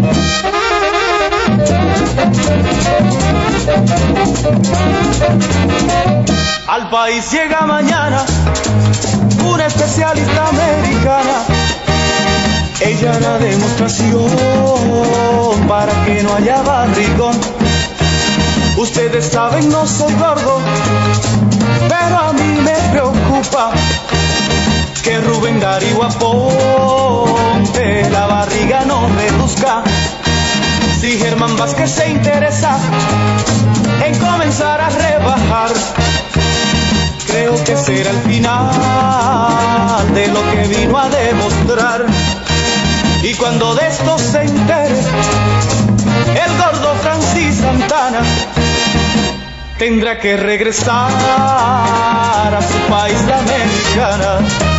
Al país llega mañana una especialista americana. Ella la demostración para que no haya barrigón. Ustedes saben, no soy gordo, pero a mí me preocupa que Rubén Darío Aponte la barriga no reduzca. Si Germán Vázquez se interesa en comenzar a rebajar, creo que será el final de lo que vino a demostrar. Y cuando de esto se entere el gordo Francis Santana, tendrá que regresar a su país, la Americana.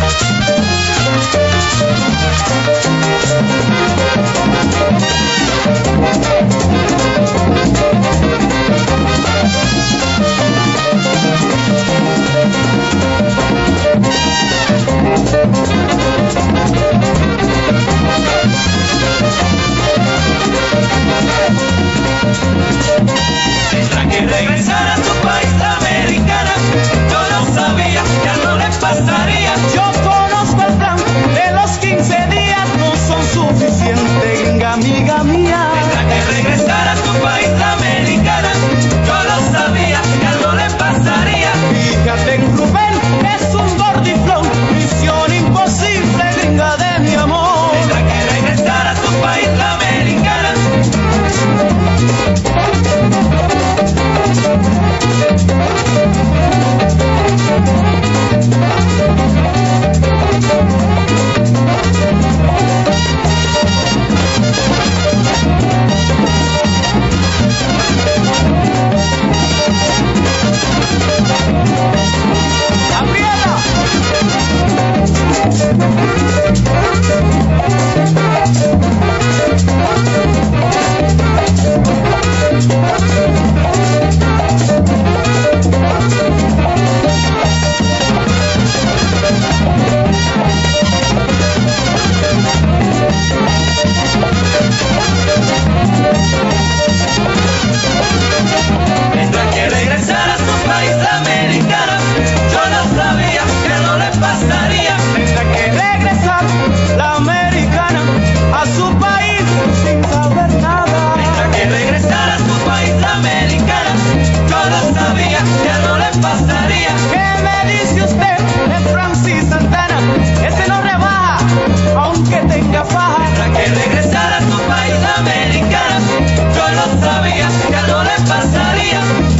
Tendrá que regresar a su país, la Americana. Yo no sabía que algo le pasaría. Yo conozco el plan de los 15 días, no son suficientes, gringa amiga mía. Tendrá que regresar a su país, la Americana. Yo no sabía que algo le pasaría. Fíjate en Rubén, es un gordiflón, misión imposible, gringa de mi amor. Tendrá que regresar a su país, la Americana. Tendrá que regresar a su país, la Americana. Yo no sabía que algo le pasaría. Tendrá que regresar la Americana a su país sin saber nada. Tendrá que regresar a su país, la Americana. Yo no sabía que algo le pasaría. ¿Qué me dice usted de Francis Santana? Ese no rebaja, aunque tenga faja. Tendrá que regresar a su país, la Americana. Yo no sabía que algo le pasaría.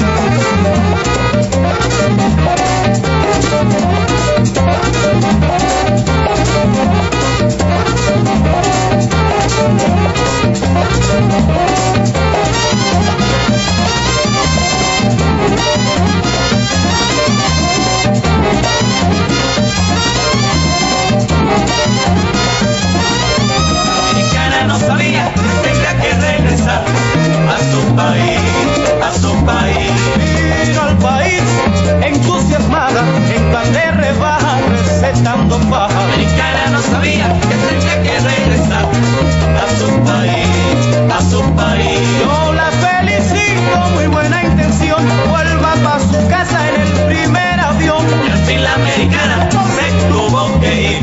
Americana no sabía, tendrá que regresar a su país, a su país. Vino al país entusiasmada, en plan de rebaja, recetando paja. Americana no sabía que tendría que regresar a su país, a su país. Yo la felicito, muy buena intención, vuelva pa' su casa en el primer avión. Y al fin la Americana se tuvo que ir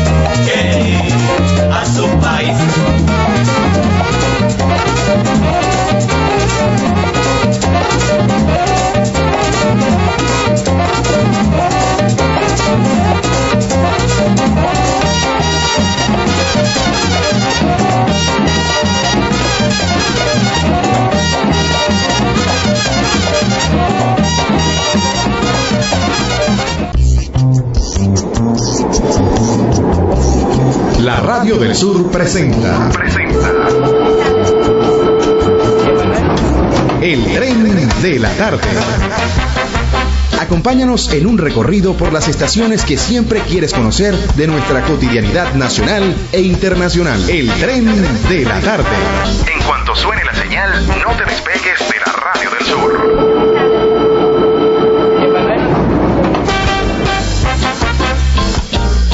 a su país. La Radio del Sur presenta El Tren de la Tarde. Acompáñanos en un recorrido por las estaciones que siempre quieres conocer de nuestra cotidianidad nacional e internacional. El Tren de la Tarde. En cuanto suene la señal, no te despegues de la Radio del Sur.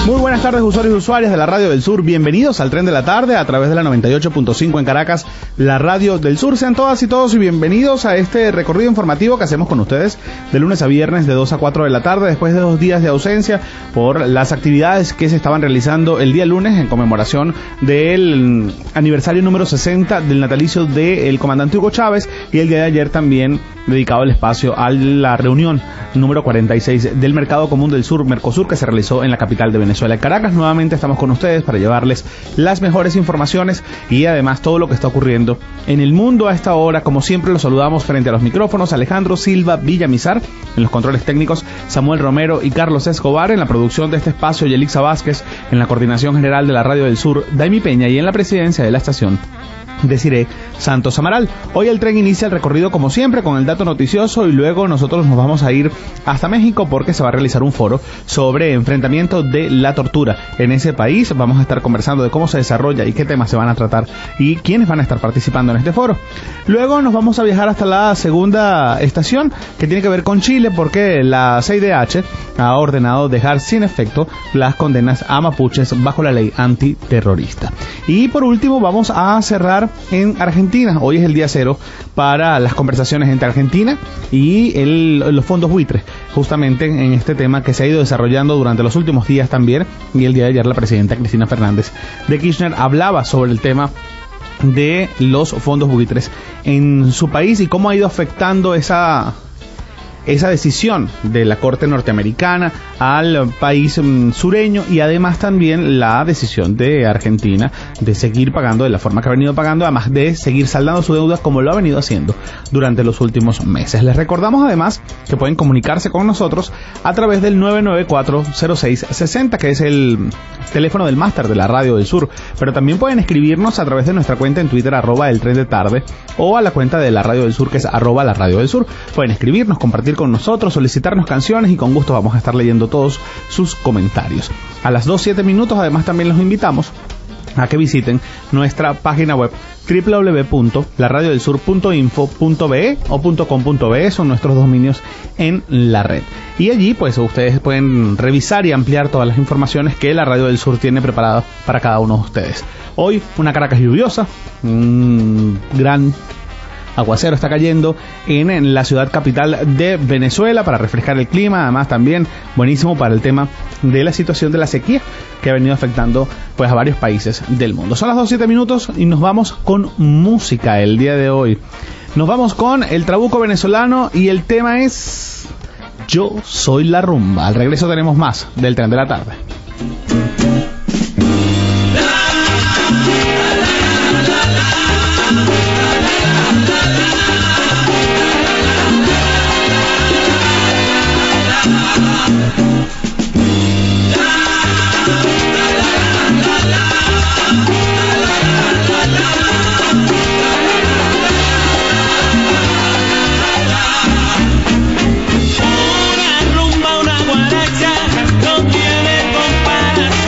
Muy buenas tardes, usuarios y usuarias de la Radio del Sur. Bienvenidos al Tren de la Tarde a través de la 98.5 en Caracas, la Radio del Sur. Sean todas y todos y bienvenidos a este recorrido informativo que hacemos con ustedes de lunes a viernes de 2 a 4 de la tarde, después de 2 días de ausencia por las actividades que se estaban realizando el día lunes en conmemoración del aniversario número 60 del natalicio del comandante Hugo Chávez, y el día de ayer también dedicado el espacio a la reunión número 46 del Mercado Común del Sur, Mercosur, que se realizó en la capital de Venezuela, en Caracas. Nuevamente estamos con ustedes para llevarles las mejores informaciones y además todo lo que está ocurriendo en el mundo a esta hora. Como siempre, los saludamos frente a los micrófonos: Alejandro Silva Villamizar, en los controles técnicos Samuel Romero y Carlos Escobar, en la producción de este espacio Yelixa Vázquez, en la coordinación general de la Radio del Sur Daimi Peña, y en la presidencia de la estación Desiree Santos Amaral. Hoy el tren inicia el recorrido como siempre con el dato noticioso y luego nosotros nos vamos a ir hasta México porque se va a realizar un foro sobre enfrentamiento de la tortura en ese país. Vamos a estar conversando de cómo se desarrolla y qué temas se van a tratar y quiénes van a estar participando en este foro. Luego nos vamos a viajar hasta la segunda estación, que tiene que ver con Chile, porque la CIDH ha ordenado dejar sin efecto las condenas a mapuches bajo la ley antiterrorista. Y por último vamos a cerrar en Argentina. Hoy es el día cero para las conversaciones entre Argentina y los fondos buitres, justamente en este tema que se ha ido desarrollando durante los últimos días también. Y el día de ayer la presidenta Cristina Fernández de Kirchner hablaba sobre el tema de los fondos buitres en su país y cómo ha ido afectando esa decisión de la Corte norteamericana al país sureño, y además también la decisión de Argentina de seguir pagando de la forma que ha venido pagando, además de seguir saldando su deuda como lo ha venido haciendo durante los últimos meses. Les recordamos además que pueden comunicarse con nosotros a través del 994-0660, que es el teléfono del máster de la Radio del Sur, pero también pueden escribirnos a través de nuestra cuenta en Twitter, @eltrendetarde, o a la cuenta de la Radio del Sur, que es @la Radio del Sur. Pueden escribirnos, compartir con nosotros, solicitarnos canciones, y con gusto vamos a estar leyendo todos sus comentarios. A las 2:07 minutos además también los invitamos a que visiten nuestra página web www.laradiodelsur.info.be o .com.be, son nuestros dominios en la red, y allí pues ustedes pueden revisar y ampliar todas las informaciones que la Radio del Sur tiene preparadas para cada uno de ustedes. Hoy una Caracas lluviosa, un gran aguacero está cayendo en la ciudad capital de Venezuela para refrescar el clima. Además también buenísimo para el tema de la situación de la sequía que ha venido afectando pues a varios países del mundo. Son las 2:07 minutos y nos vamos con música el día de hoy. Nos vamos con el Trabuco venezolano y el tema es Yo Soy la Rumba. Al regreso tenemos más del Tren de la Tarde. Una rumba, una guaracha, no tiene comparación.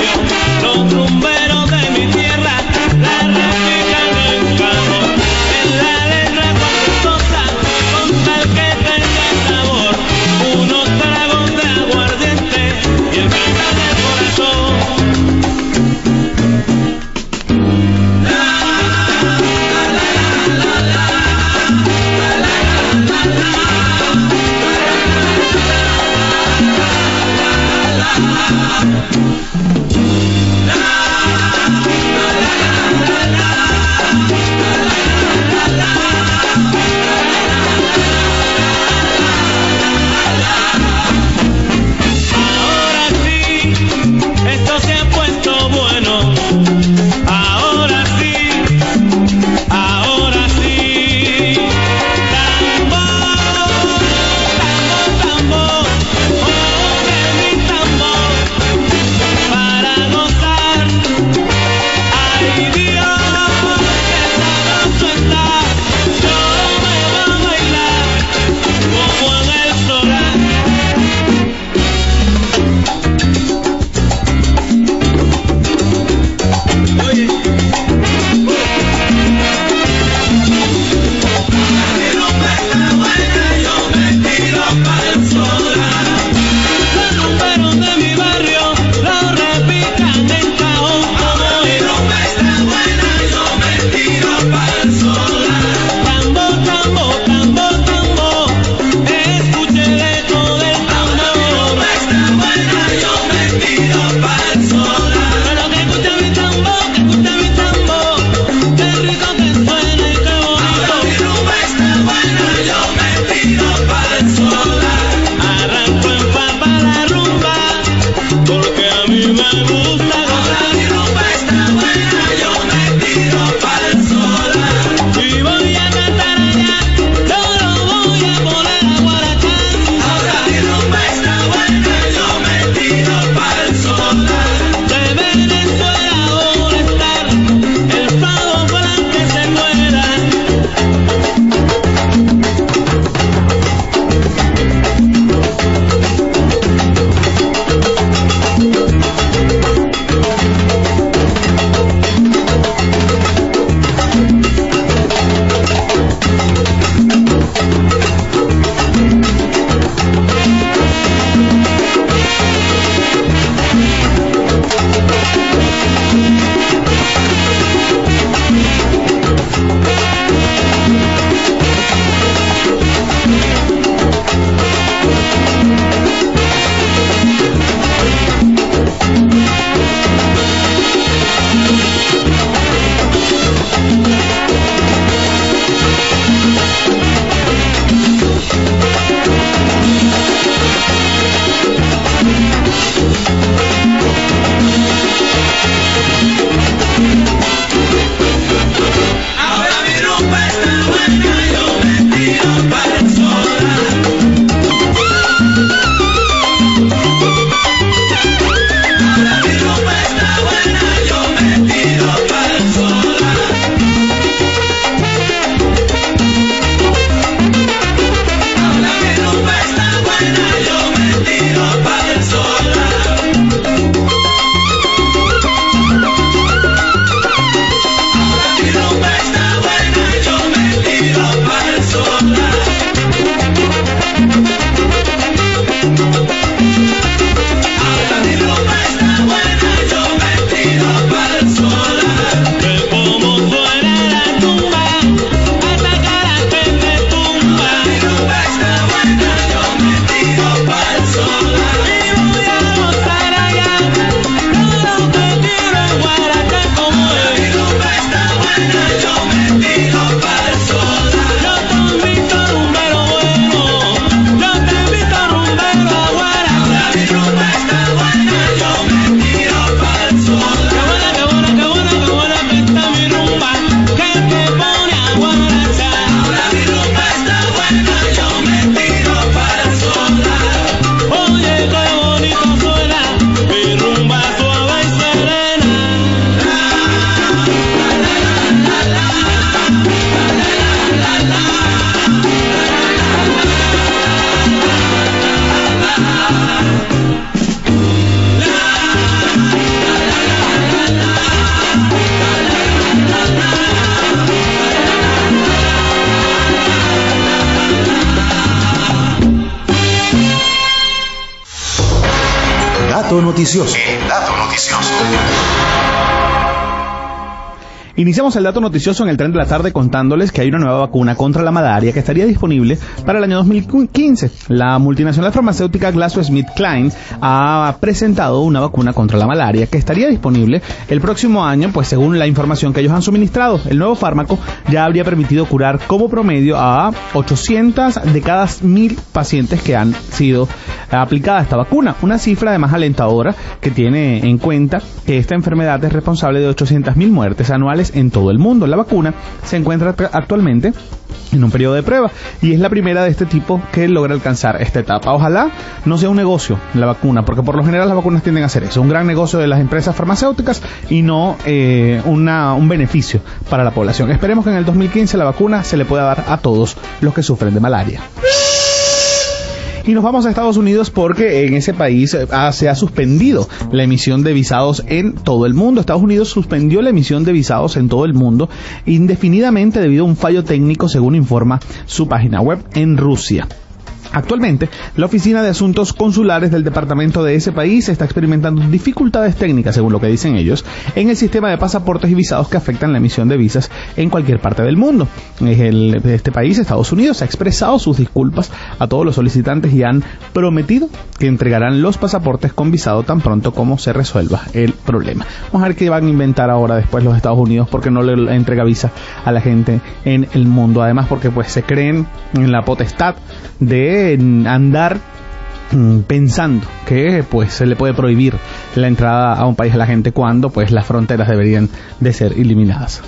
dato noticioso. El dato noticioso. Iniciamos el dato noticioso en el tren de la tarde contándoles que hay una nueva vacuna contra la malaria que estaría disponible para el año 2015. La multinacional farmacéutica GlaxoSmithKline ha presentado una vacuna contra la malaria que estaría disponible el próximo año, pues según la información que ellos han suministrado. El nuevo fármaco ya habría permitido curar como promedio a 800 de cada 1000 pacientes que han sido aplicada esta vacuna, una cifra además alentadora que tiene en cuenta que esta enfermedad es responsable de 800.000 muertes anuales en todo el mundo. La vacuna se encuentra actualmente en un periodo de prueba y es la primera de este tipo que logra alcanzar esta etapa. Ojalá no sea un negocio la vacuna, porque por lo general las vacunas tienden a hacer eso, un gran negocio de las empresas farmacéuticas y no un beneficio para la población. Esperemos que en el 2015 la vacuna se le pueda dar a todos los que sufren de malaria. Y nos vamos a Estados Unidos porque en ese país se ha suspendido la emisión de visados en todo el mundo. Estados Unidos suspendió la emisión de visados en todo el mundo indefinidamente debido a un fallo técnico, según informa su página web, en Rusia. Actualmente, la Oficina de Asuntos Consulares del departamento de ese país está experimentando dificultades técnicas, según lo que dicen ellos, en el sistema de pasaportes y visados que afectan la emisión de visas en cualquier parte del mundo. Este país, Estados Unidos, ha expresado sus disculpas a todos los solicitantes y han prometido que entregarán los pasaportes con visado tan pronto como se resuelva el problema. Vamos a ver qué van a inventar ahora después los Estados Unidos, porque no le entrega visa a la gente en el mundo. Además, porque pues se creen en la potestad de andar pensando que pues se le puede prohibir la entrada a un país a la gente cuando pues las fronteras deberían de ser eliminadas.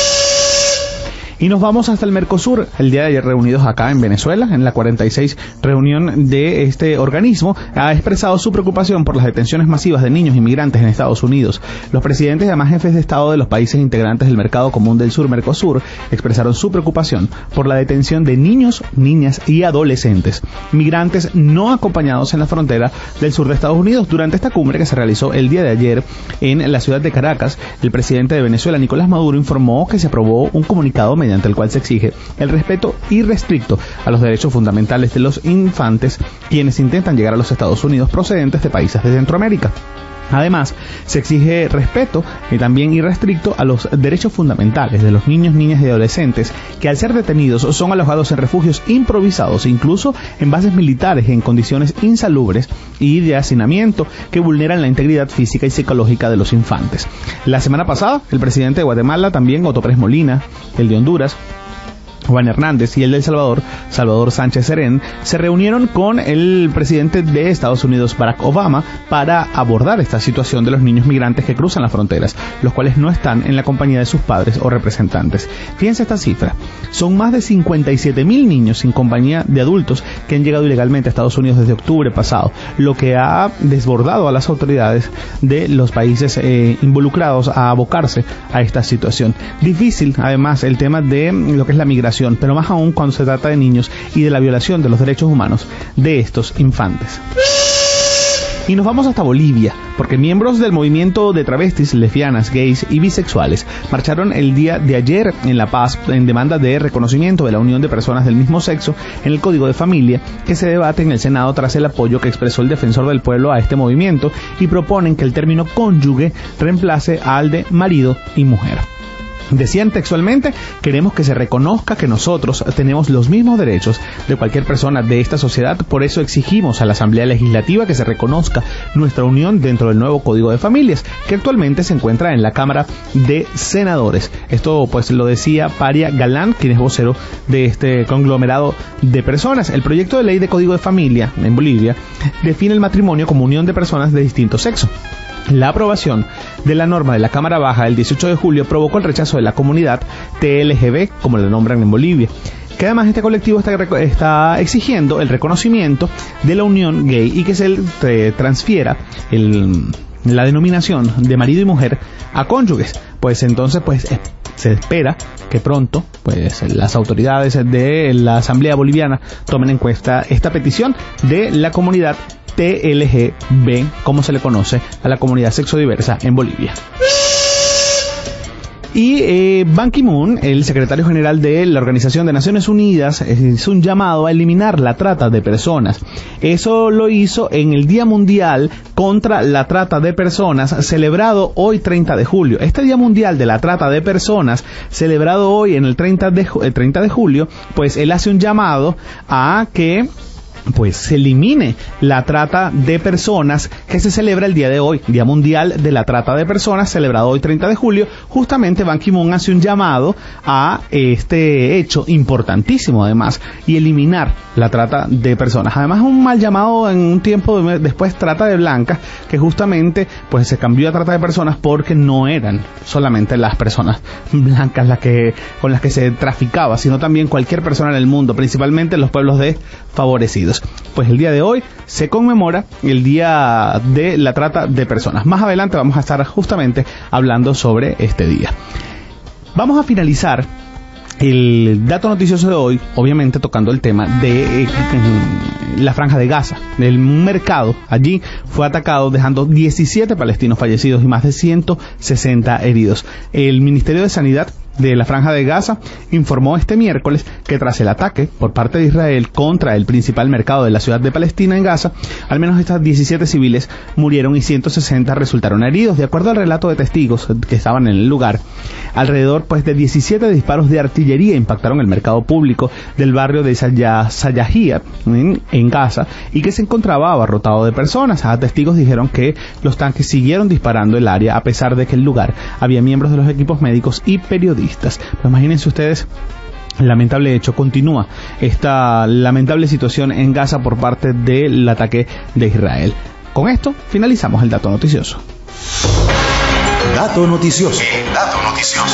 Y nos vamos hasta el Mercosur. El día de ayer, reunidos acá en Venezuela, en la 46 reunión de este organismo, ha expresado su preocupación por las detenciones masivas de niños inmigrantes en Estados Unidos. Los presidentes y además jefes de Estado de los países integrantes del Mercado Común del Sur, Mercosur, expresaron su preocupación por la detención de niños, niñas y adolescentes migrantes no acompañados en la frontera del sur de Estados Unidos. Durante esta cumbre que se realizó el día de ayer en la ciudad de Caracas, el presidente de Venezuela, Nicolás Maduro, informó que se aprobó un comunicado mediante el cual se exige el respeto irrestricto a los derechos fundamentales de los infantes quienes intentan llegar a los Estados Unidos procedentes de países de Centroamérica. Además, se exige respeto y también irrestricto a los derechos fundamentales de los niños, niñas y adolescentes que al ser detenidos son alojados en refugios improvisados, incluso en bases militares en condiciones insalubres y de hacinamiento que vulneran la integridad física y psicológica de los infantes. La semana pasada, el presidente de Guatemala, también Otto Pérez Molina, el de Honduras, Juan Hernández, y el de El Salvador, Salvador Sánchez Serén, se reunieron con el presidente de Estados Unidos, Barack Obama, para abordar esta situación de los niños migrantes que cruzan las fronteras, los cuales no están en la compañía de sus padres o representantes. Fíjense esta cifra, son más de 57,000 niños sin compañía de adultos que han llegado ilegalmente a Estados Unidos desde octubre pasado, lo que ha desbordado a las autoridades de los países involucrados a abocarse a esta situación. Difícil, además, el tema de lo que es la migración, pero más aún cuando se trata de niños y de la violación de los derechos humanos de estos infantes. Y nos vamos hasta Bolivia, porque miembros del movimiento de travestis, lesbianas, gays y bisexuales marcharon el día de ayer en La Paz en demanda de reconocimiento de la unión de personas del mismo sexo en el Código de Familia, que se debate en el Senado tras el apoyo que expresó el defensor del pueblo a este movimiento, y proponen que el término cónyuge reemplace al de marido y mujer. Decían textualmente: queremos que se reconozca que nosotros tenemos los mismos derechos de cualquier persona de esta sociedad, por eso exigimos a la Asamblea Legislativa que se reconozca nuestra unión dentro del nuevo Código de Familias, que actualmente se encuentra en la Cámara de Senadores. Esto pues lo decía Paria Galán, quien es vocero de este conglomerado de personas. El proyecto de ley de Código de Familia en Bolivia define el matrimonio como unión de personas de distinto sexo. La aprobación de la norma de la Cámara Baja el 18 de julio provocó el rechazo de la comunidad TLGB, como la nombran en Bolivia, que además este colectivo está exigiendo el reconocimiento de la unión gay y que se transfiera la denominación de marido y mujer a cónyuges. Pues entonces se espera que pronto pues las autoridades de la Asamblea Boliviana tomen en cuenta esta petición de la comunidad TLGB, como se le conoce a la comunidad sexodiversa en Bolivia. Y Ban Ki-moon, el secretario general de la Organización de Naciones Unidas, hizo un llamado a eliminar la trata de personas. Eso lo hizo en el Día Mundial contra la Trata de Personas, celebrado hoy 30 de julio. Este Día Mundial de la Trata de Personas, celebrado hoy en el 30 de julio, pues él hace un llamado a que pues se elimine la trata de personas que se celebra el día de hoy, Día Mundial de la Trata de Personas, celebrado hoy 30 de julio. Justamente Ban Ki-moon hace un llamado a este hecho importantísimo además, y eliminar la trata de personas. Además, un mal llamado en un tiempo después, trata de blancas, que justamente pues se cambió a trata de personas porque no eran solamente las personas blancas con las que se traficaba, sino también cualquier persona en el mundo, principalmente los pueblos desfavorecidos. Pues el día de hoy se conmemora el Día de la Trata de Personas. Más adelante vamos a estar justamente hablando sobre este día. Vamos a finalizar el dato noticioso de hoy, obviamente tocando el tema de la Franja de Gaza. El mercado allí fue atacado, dejando 17 palestinos fallecidos y más de 160 heridos. El Ministerio de Sanidad de la Franja de Gaza informó este miércoles que tras el ataque por parte de Israel contra el principal mercado de la ciudad de Palestina en Gaza, al menos estas 17 civiles murieron y 160 resultaron heridos. De acuerdo al relato de testigos que estaban en el lugar, alrededor pues de 17 disparos de artillería impactaron el mercado público del barrio de Sayahia en Gaza, y que se encontraba abarrotado de personas. A testigos dijeron que los tanques siguieron disparando el área a pesar de que el lugar había miembros de los equipos médicos y periodistas. Pues imagínense ustedes, lamentable hecho, continúa esta lamentable situación en Gaza por parte del ataque de Israel. Con esto finalizamos el dato noticioso. Dato noticioso. El dato noticioso.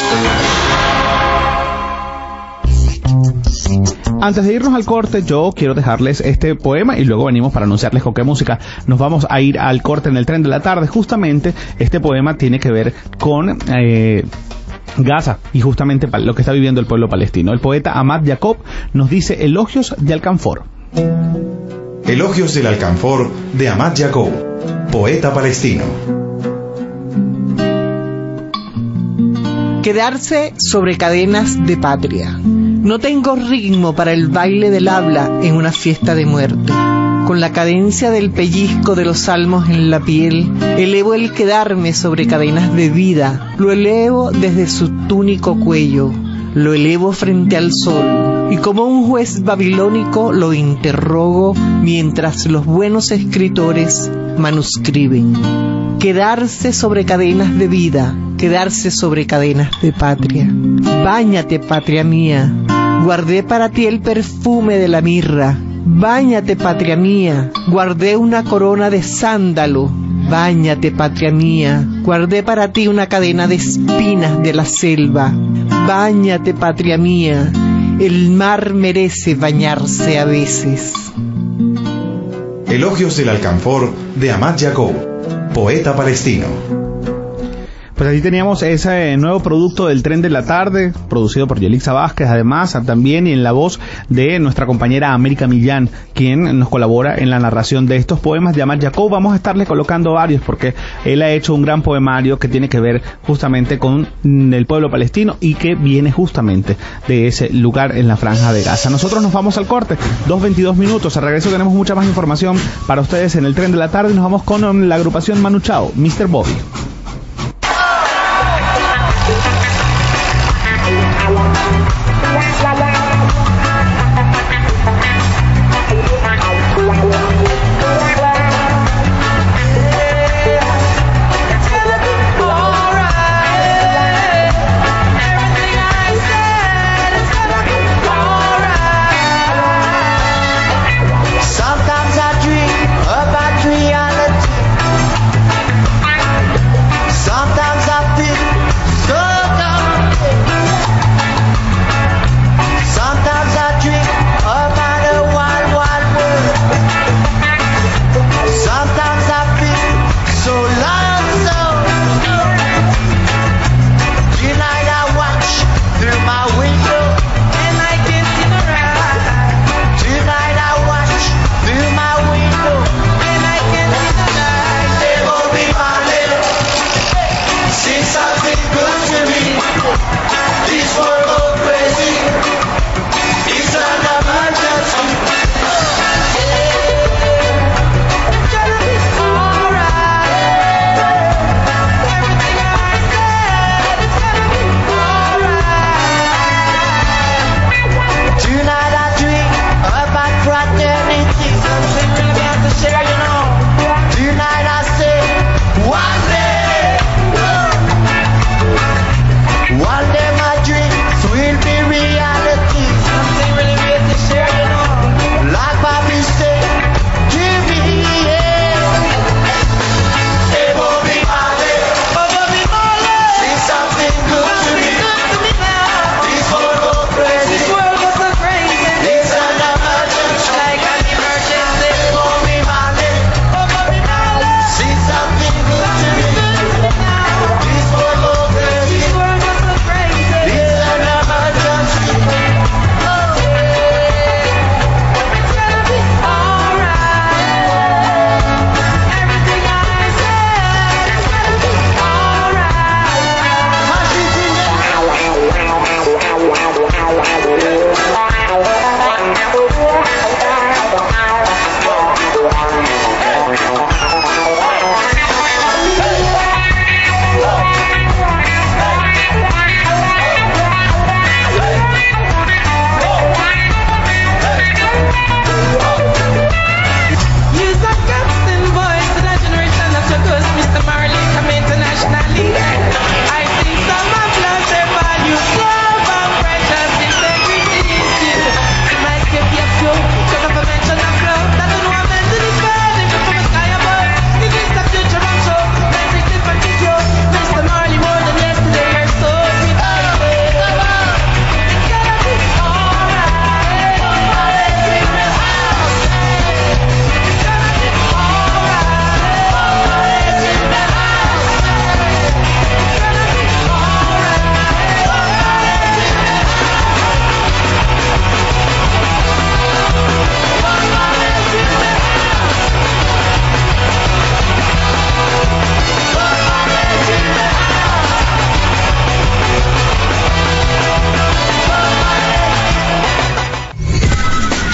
Antes de irnos al corte, yo quiero dejarles este poema y luego venimos para anunciarles con qué música nos vamos a ir al corte en el tren de la tarde. Justamente este poema tiene que ver con Gaza y justamente lo que está viviendo el pueblo palestino. El poeta Ahmad Jacob nos dice Elogios de Alcanfor. Elogios del Alcanfor de Ahmad Jacob, poeta palestino. Quedarse sobre cadenas de patria. No tengo ritmo para el baile del habla en una fiesta de muerte. Con la cadencia del pellizco de los salmos en la piel, elevo el quedarme sobre cadenas de vida. Lo elevo desde su túnico cuello, lo elevo frente al sol, y como un juez babilónico lo interrogo mientras los buenos escritores manuscriben. Quedarse sobre cadenas de vida, quedarse sobre cadenas de patria. Báñate, patria mía, guardé para ti el perfume de la mirra. Báñate, patria mía, guardé una corona de sándalo. Báñate, patria mía, guardé para ti una cadena de espinas de la selva. Báñate, patria mía, el mar merece bañarse a veces. Elogios del Alcanfor de Ahmad Jacob, poeta palestino. Pues allí teníamos ese nuevo producto del Tren de la Tarde, producido por Yelixa Vázquez, además también, y en la voz de nuestra compañera América Millán, quien nos colabora en la narración de estos poemas de Ahmad Jacob. Vamos a estarle colocando varios porque él ha hecho un gran poemario que tiene que ver justamente con el pueblo palestino y que viene justamente de ese lugar en la Franja de Gaza. Nosotros nos vamos al corte, 2:22 minutos. Al regreso tenemos mucha más información para ustedes en el Tren de la Tarde y nos vamos con la agrupación Manu Chao, Mr. Bobby.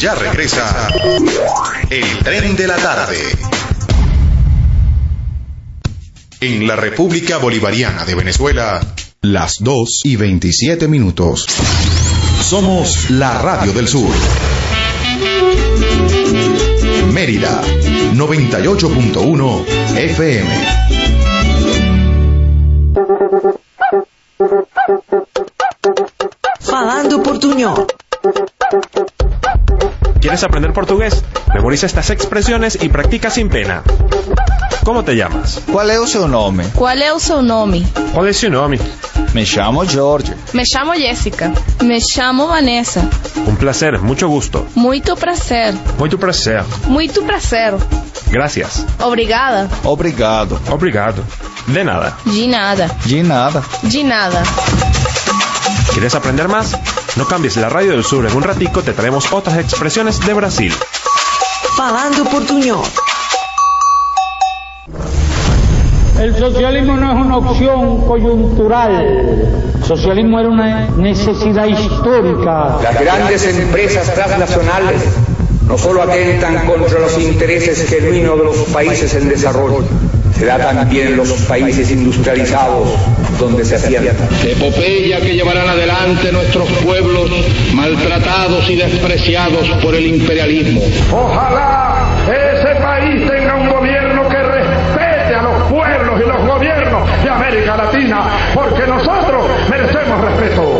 Ya regresa el tren de la tarde. En la República Bolivariana de Venezuela, las 2:27. Somos la Radio del Sur. Mérida, 98.1 FM. Falando portuñol. ¿Quieres aprender portugués? Memoriza estas expresiones y practica sin pena. ¿Cómo te llamas? Qual é o seu nome? Qual é o seu nome? ¿Cuál es su nombre? Me chamo Jorge. Me chamo Jéssica. Me chamo Vanessa. Un placer, mucho gusto. Muito prazer. Muito prazer. Muito prazer. Gracias. Obrigada. Obrigado. Obrigado. De nada. De nada. De nada. De nada. ¿Quieres aprender más? No cambies la Radio del Sur. En un ratico te traemos otras expresiones de Brasil. Falando portuñol. El socialismo no es una opción coyuntural. El socialismo era una necesidad histórica. Las grandes empresas transnacionales no solo atentan contra los intereses genuinos de los países en desarrollo, se da también en los países industrializados donde se asientan. Epopeya que llevarán adelante nuestros pueblos maltratados y despreciados por el imperialismo. Ojalá ese país tenga un gobierno que respete a los pueblos y los gobiernos de América Latina, porque nosotros merecemos respeto.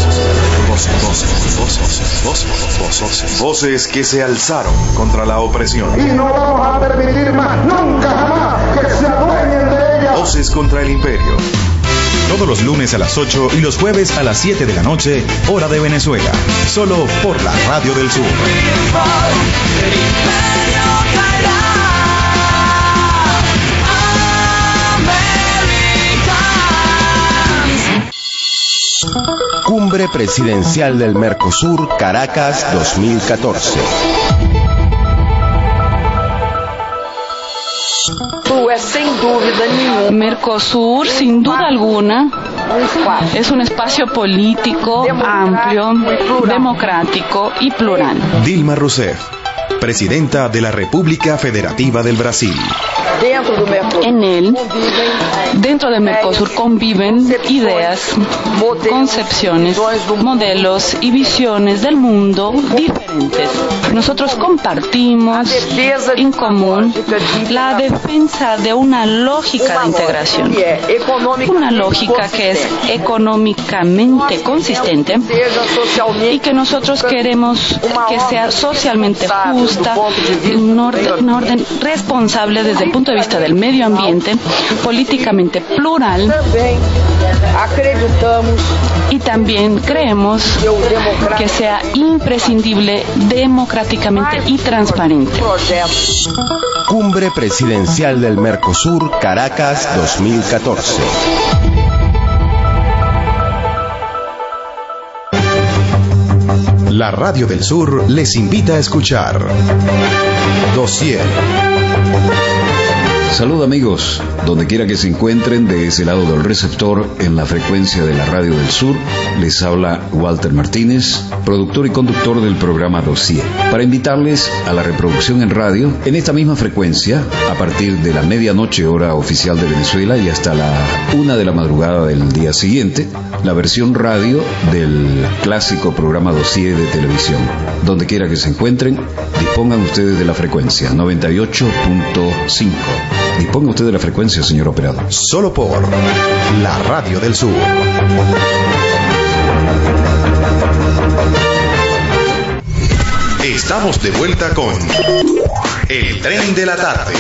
Voces que se alzaron contra la opresión. Y no vamos a permitir más, nunca jamás, que se adueñen de ella. Voces contra el imperio. Todos los lunes a las 8 y los jueves a las 7 de la noche, hora de Venezuela. Solo por la Radio del Sur. Cumbre Presidencial del Mercosur, Caracas 2014. Mercosur, sin duda alguna, es un espacio político amplio, democrático y plural. Dilma Rousseff, presidenta de la República Federativa del Brasil. En él, dentro de Mercosur, conviven ideas, concepciones, modelos y visiones del mundo diferentes. Nosotros compartimos en común la defensa de una lógica de integración, una lógica que es económicamente consistente y que nosotros queremos que sea socialmente justa, una orden responsable desde el punto de vista del medio ambiente, políticamente plural, y también creemos que sea imprescindible democráticamente y transparente. Cumbre Presidencial del Mercosur, Caracas 2014. La Radio del Sur les invita a escuchar Dossier. Salud amigos, donde quiera que se encuentren de ese lado del receptor en la frecuencia de la Radio del Sur, les habla Walter Martínez, productor y conductor del programa Dossier, para invitarles a la reproducción en radio en esta misma frecuencia a partir de la medianoche hora oficial de Venezuela y hasta la 1 de la madrugada del día siguiente, la versión radio del clásico programa Dossier de televisión. Donde quiera que se encuentren, dispongan ustedes de la frecuencia 98.5. Disponga usted de la frecuencia, señor operador. Solo por la Radio del Sur. Estamos de vuelta con El Tren de la Tarde.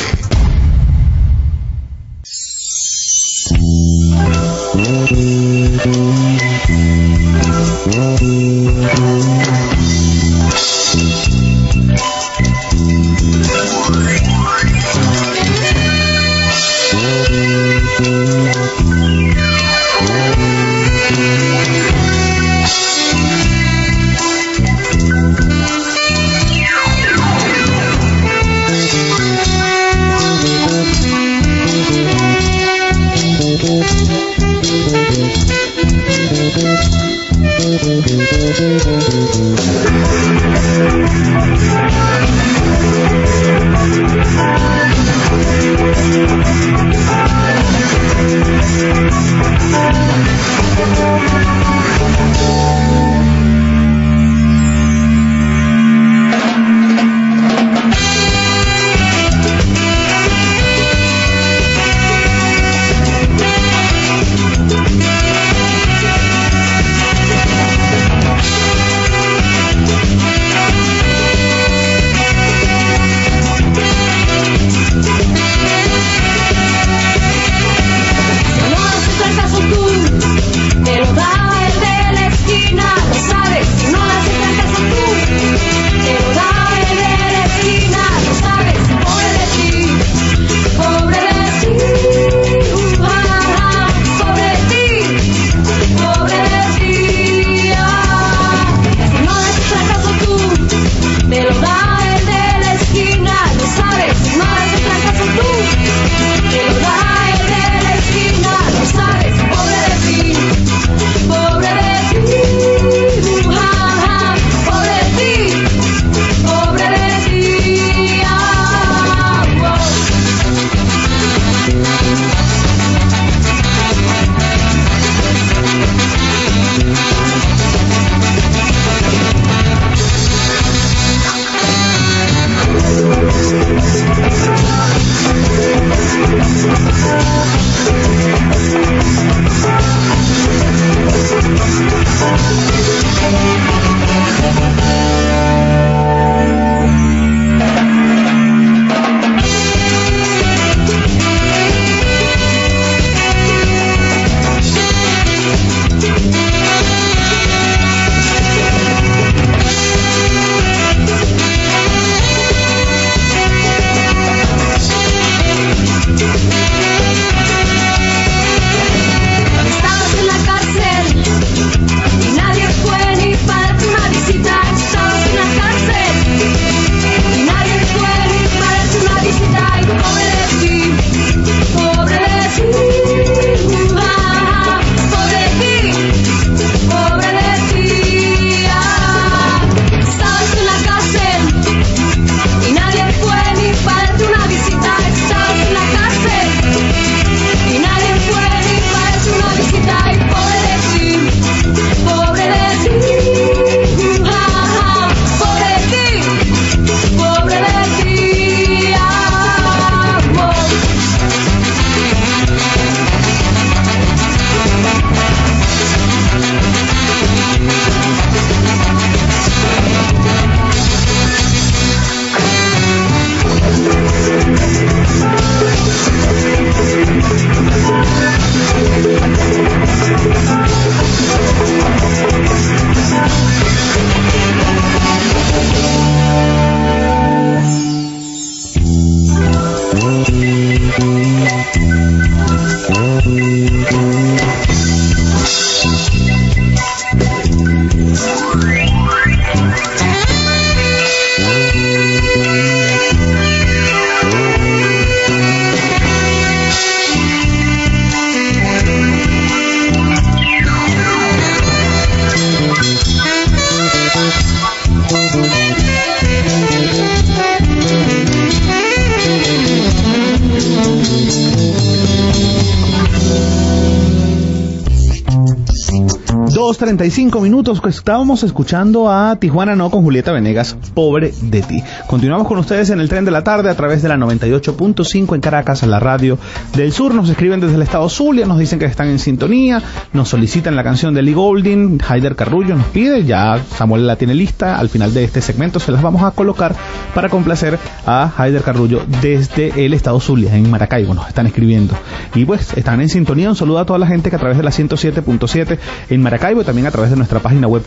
2:35 minutos. Estábamos escuchando a Tijuana No con Julieta Venegas, Pobre de ti. Continuamos con ustedes en el tren de la tarde a través de la 98.5 en Caracas, la radio del sur. Nos escriben desde el estado Zulia, nos dicen que están en sintonía, nos solicitan la canción de Ellie Goulding. Haider Carrullo nos pide, ya Samuel la tiene lista. Al final de este segmento se las vamos a colocar para complacer a Haider Carrullo desde el estado Zulia, en Maracaibo. Nos están escribiendo y pues están en sintonía. Un saludo a toda la gente que a través de la 107.7 en Maracaibo, también a través de nuestra página web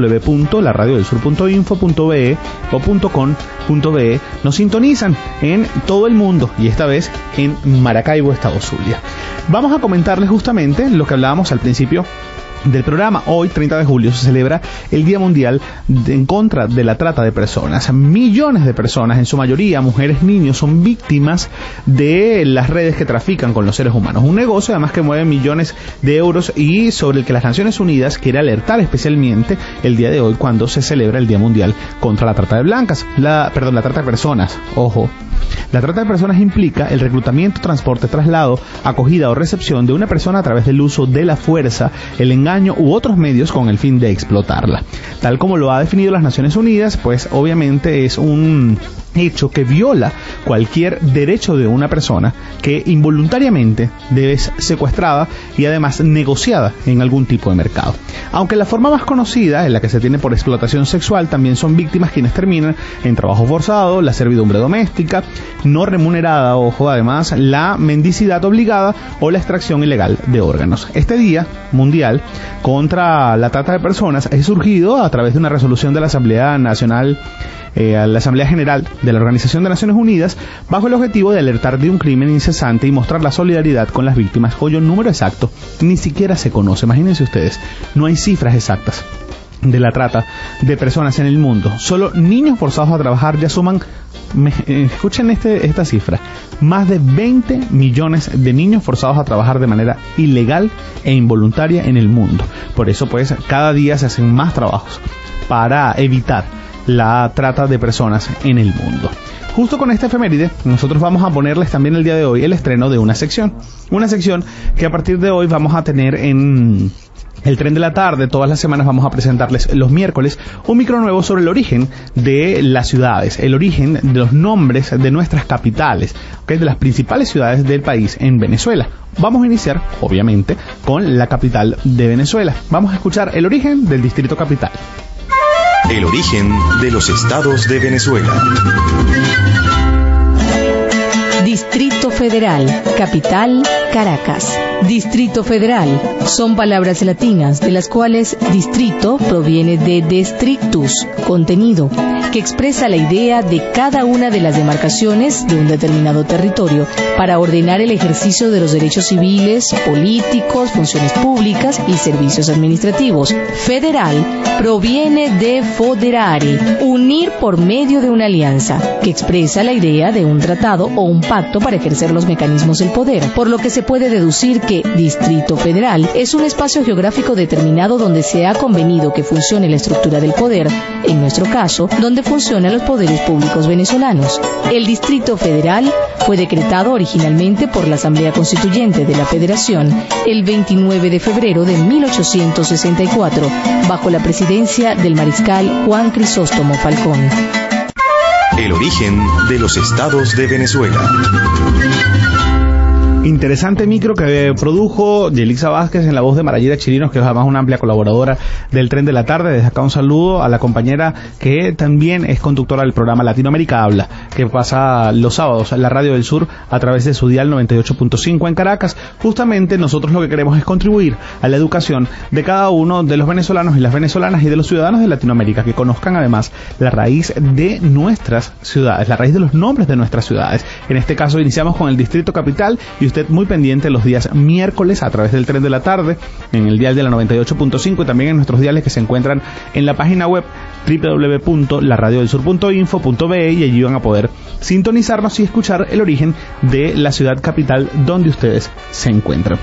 www.laradiodelsur.info.be o .com.be nos sintonizan en todo el mundo y esta vez en Maracaibo, estado Zulia. Vamos a comentarles justamente lo que hablábamos al principio del programa. Hoy, 30 de julio, se celebra el Día Mundial en contra de la trata de personas. Millones de personas, en su mayoría mujeres, niños, son víctimas de las redes que trafican con los seres humanos. Un negocio además que mueve millones de euros y sobre el que las Naciones Unidas quiere alertar especialmente el día de hoy cuando se celebra el Día Mundial contra la trata de la trata de personas. Ojo. La trata de personas implica el reclutamiento, transporte, traslado, acogida o recepción de una persona a través del uso de la fuerza, el engaño u otros medios con el fin de explotarla. Tal como lo ha definido las Naciones Unidas, pues obviamente es un hecho que viola cualquier derecho de una persona que involuntariamente debe ser secuestrada y además negociada en algún tipo de mercado. Aunque la forma más conocida, en la que se tiene por explotación sexual, también son víctimas quienes terminan en trabajo forzado, la servidumbre doméstica, no remunerada, ojo, además, la mendicidad obligada o la extracción ilegal de órganos. Este Día Mundial contra la Trata de Personas es surgido a través de una resolución de la Asamblea Nacional, a la Asamblea General de la Organización de Naciones Unidas, bajo el objetivo de alertar de un crimen incesante y mostrar la solidaridad con las víctimas, cuyo número exacto ni siquiera se conoce. Imagínense ustedes, no hay cifras exactas de la trata de personas en el mundo. Solo niños forzados a trabajar ya suman, escuchen esta cifra, más de 20 millones de niños forzados a trabajar de manera ilegal e involuntaria en el mundo. Por eso pues cada día se hacen más trabajos para evitar la trata de personas en el mundo. Justo con esta efeméride, nosotros vamos a ponerles también el día de hoy el estreno de una sección que a partir de hoy vamos a tener en el tren de la tarde. Todas las semanas vamos a presentarles los miércoles un micro nuevo sobre el origen de las ciudades, el origen de los nombres de nuestras capitales, de las principales ciudades del país en Venezuela. Vamos a iniciar, obviamente, con la capital de Venezuela. Vamos a escuchar el origen del Distrito Capital. El origen de los estados de Venezuela. Distrito Federal, capital, Caracas. Distrito Federal son palabras latinas de las cuales distrito proviene de districtus, contenido, que expresa la idea de cada una de las demarcaciones de un determinado territorio para ordenar el ejercicio de los derechos civiles, políticos, funciones públicas y servicios administrativos. Federal proviene de foderare, unir por medio de una alianza, que expresa la idea de un tratado o un pacto para ejercer los mecanismos del poder, por lo que se puede deducir que Distrito Federal es un espacio geográfico determinado donde se ha convenido que funcione la estructura del poder, en nuestro caso, donde funcionan los poderes públicos venezolanos. El Distrito Federal fue decretado originalmente por la Asamblea Constituyente de la Federación el 29 de febrero de 1864, bajo la presidencia del mariscal Juan Crisóstomo Falcón. El origen de los estados de Venezuela. Interesante micro que produjo Yelixa Vázquez en la voz de Marayira Chirinos, que es además una amplia colaboradora del Tren de la Tarde. Desde acá un saludo a la compañera que también es conductora del programa Latinoamérica Habla, que pasa los sábados en la Radio del Sur a través de su dial 98.5 en Caracas. Justamente nosotros lo que queremos es contribuir a la educación de cada uno de los venezolanos y las venezolanas y de los ciudadanos de Latinoamérica, que conozcan además la raíz de nuestras ciudades, la raíz de los nombres de nuestras ciudades. En este caso iniciamos con el Distrito Capital y usted muy pendiente los días miércoles a través del Tren de la Tarde en el dial de la 98.5 y también en nuestros diales que se encuentran en la página web www.laradiodelsur.info.be y allí van a poder sintonizarnos y escuchar el origen de la ciudad capital donde ustedes se encuentran.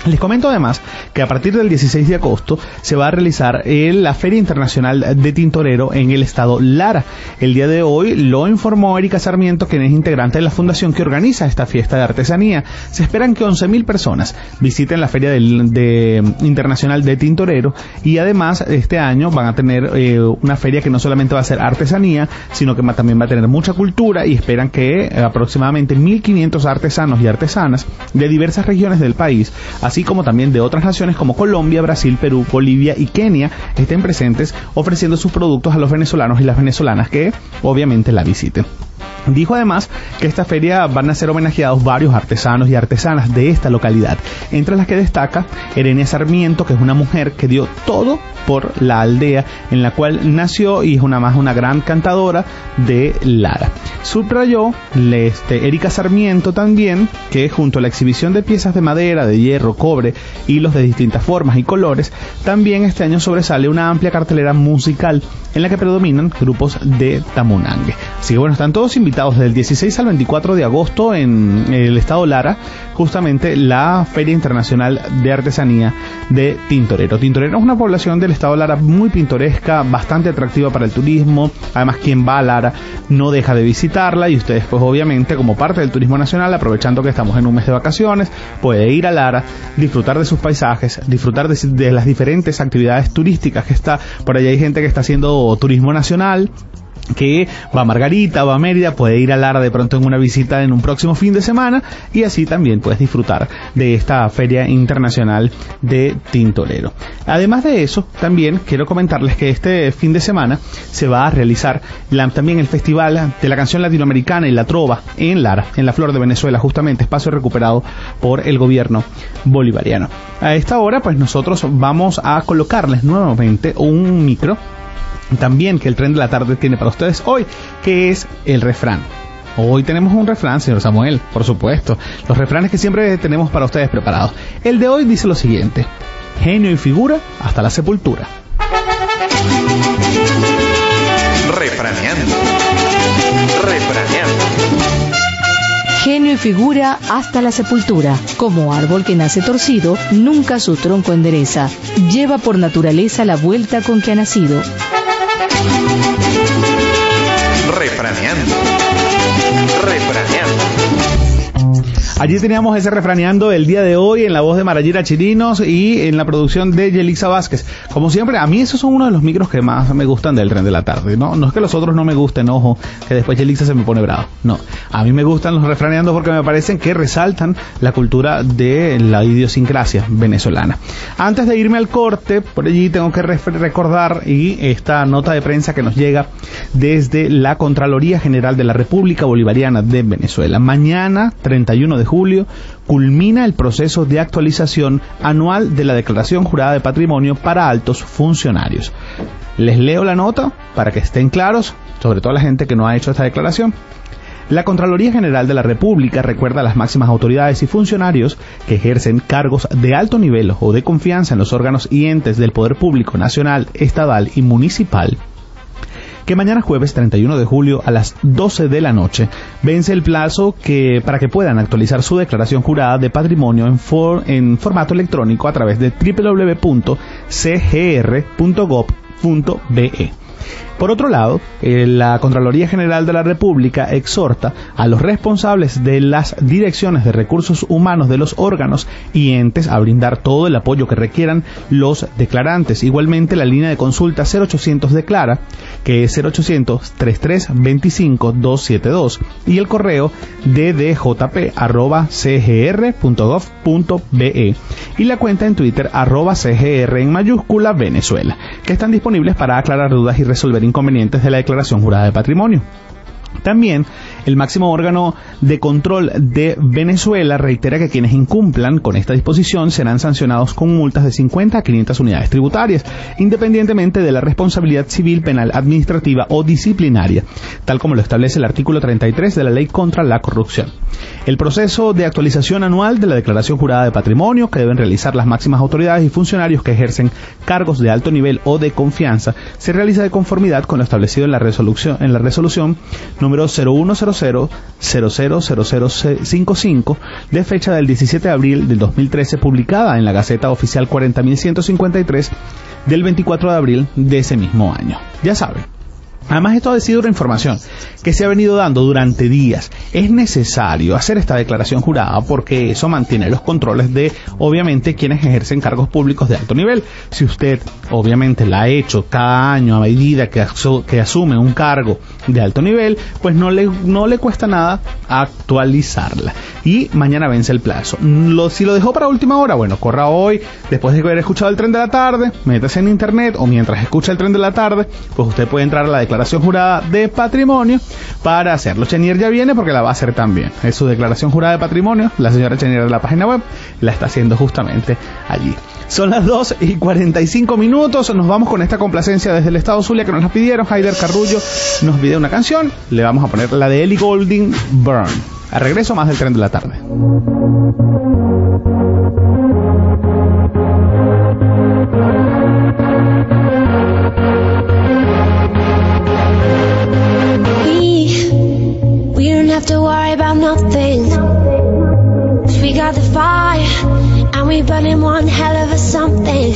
Les comento además que a partir del 16 de agosto se va a realizar la Feria Internacional de Tintorero en el estado Lara. El día de hoy lo informó Erika Sarmiento, quien es integrante de la fundación que organiza esta fiesta de artesanía. Se esperan que 11.000 personas visiten la Feria Internacional de Tintorero, y además este año van a tener una feria que no solamente va a ser artesanía, sino que también va a tener mucha cultura, y esperan que aproximadamente 1.500 artesanos y artesanas de diversas regiones del país, así como también de otras naciones como Colombia, Brasil, Perú, Bolivia y Kenia, estén presentes ofreciendo sus productos a los venezolanos y las venezolanas que obviamente la visiten. Dijo además que esta feria van a ser homenajeados varios artesanos y artesanas de esta localidad, entre las que destaca Erenia Sarmiento, que es una mujer que dio todo por la aldea en la cual nació y es una gran cantadora de Lara. Subrayó Erika Sarmiento también que junto a la exhibición de piezas de madera, de hierro, cobre, hilos de distintas formas y colores, también este año sobresale una amplia cartelera musical en la que predominan grupos de Tamunangue. Así que bueno, están todos invitados desde el 16 al 24 de agosto en el estado Lara, justamente la Feria Internacional de Artesanía de Tintorero. Tintorero es una población del estado Lara muy pintoresca, bastante atractiva para el turismo. Además, quien va a Lara no deja de visitarla, y ustedes pues obviamente como parte del turismo nacional, aprovechando que estamos en un mes de vacaciones, puede ir a Lara, disfrutar de sus paisajes, disfrutar de las diferentes actividades turísticas que está. Por allá hay gente que está haciendo turismo nacional, que va a Margarita, va a Mérida, puede ir a Lara de pronto en una visita en un próximo fin de semana, y así también puedes disfrutar de esta Feria Internacional de Tintorero. Además de eso, también quiero comentarles que este fin de semana se va a realizar también el Festival de la Canción Latinoamericana y la Trova en Lara, en la Flor de Venezuela, justamente espacio recuperado por el gobierno bolivariano. A esta hora pues nosotros vamos a colocarles nuevamente un micro también que el Tren de la Tarde tiene para ustedes hoy, que es el refrán. Hoy tenemos un refrán, señor Samuel, por supuesto, los refranes que siempre tenemos para ustedes preparados. El de hoy dice lo siguiente: genio y figura hasta la sepultura. Refraneando. Refraneando. Genio y figura hasta la sepultura. Como árbol que nace torcido, nunca su tronco endereza. Lleva por naturaleza la vuelta con que ha nacido. Refraneando. Refraneando. Allí teníamos ese refraneando el día de hoy en la voz de Marayira Chirinos y en la producción de Yelixa Vázquez. Como siempre, a mí esos son uno de los micros que más me gustan del Tren de la Tarde, ¿no? No es que los otros no me gusten, ojo, que después Yelixa se me pone bravo. No, a mí me gustan los refraneando porque me parecen que resaltan la cultura de la idiosincrasia venezolana. Antes de irme al corte, por allí tengo que recordar esta nota de prensa que nos llega desde la Contraloría General de la República Bolivariana de Venezuela. Mañana, 31 de julio, culmina el proceso de actualización anual de la Declaración Jurada de Patrimonio para altos funcionarios. Les leo la nota para que estén claros, sobre todo la gente que no ha hecho esta declaración. La Contraloría General de la República recuerda a las máximas autoridades y funcionarios que ejercen cargos de alto nivel o de confianza en los órganos y entes del Poder Público Nacional, Estatal y Municipal que mañana jueves 31 de julio a las 12 de la noche vence el plazo para que puedan actualizar su declaración jurada de patrimonio en formato electrónico a través de www.cgr.gov.be. Por otro lado, la Contraloría General de la República exhorta a los responsables de las direcciones de recursos humanos de los órganos y entes a brindar todo el apoyo que requieran los declarantes. Igualmente, la línea de consulta 0800 Declara, que es 0800-3325-272, y el correo ddjp@cgr.gov.be y la cuenta en Twitter @cgr en mayúscula Venezuela, que están disponibles para aclarar dudas y resolver inconvenientes de la declaración jurada de patrimonio. También, el máximo órgano de control de Venezuela reitera que quienes incumplan con esta disposición serán sancionados con multas de 50 a 500 unidades tributarias, independientemente de la responsabilidad civil, penal, administrativa o disciplinaria, tal como lo establece el artículo 33 de la Ley contra la Corrupción. El proceso de actualización anual de la Declaración Jurada de Patrimonio, que deben realizar las máximas autoridades y funcionarios que ejercen cargos de alto nivel o de confianza, se realiza de conformidad con lo establecido en la resolución número número 0100000055, de fecha del 17 de abril del 2013, publicada en la Gaceta Oficial 40.153 del 24 de abril de ese mismo año. Ya saben. Además, esto ha sido una información que se ha venido dando durante días. Es necesario hacer esta declaración jurada porque eso mantiene los controles de, obviamente, quienes ejercen cargos públicos de alto nivel. Si usted, obviamente, la ha hecho cada año a medida que asume un cargo de alto nivel, pues no le cuesta nada actualizarla. Y mañana vence el plazo. Si lo dejó para última hora, bueno, corra hoy, después de haber escuchado el tren de la tarde, métase en internet o mientras escucha el tren de la tarde, pues usted puede entrar a la declaración jurada de patrimonio para hacerlo. Chenier ya viene porque la va a hacer también. Es su declaración jurada de patrimonio. La señora Chenier de la página web la está haciendo justamente allí. Son las 2:45. Nos vamos con esta complacencia desde el estado Zulia que nos la pidieron. Haider Carrullo nos pide una canción. Le vamos a poner la de Ellie Goulding, Burn. A regreso, más del tren de la tarde. We don't have to worry about nothing. We got the fire and we burning one hell of a something.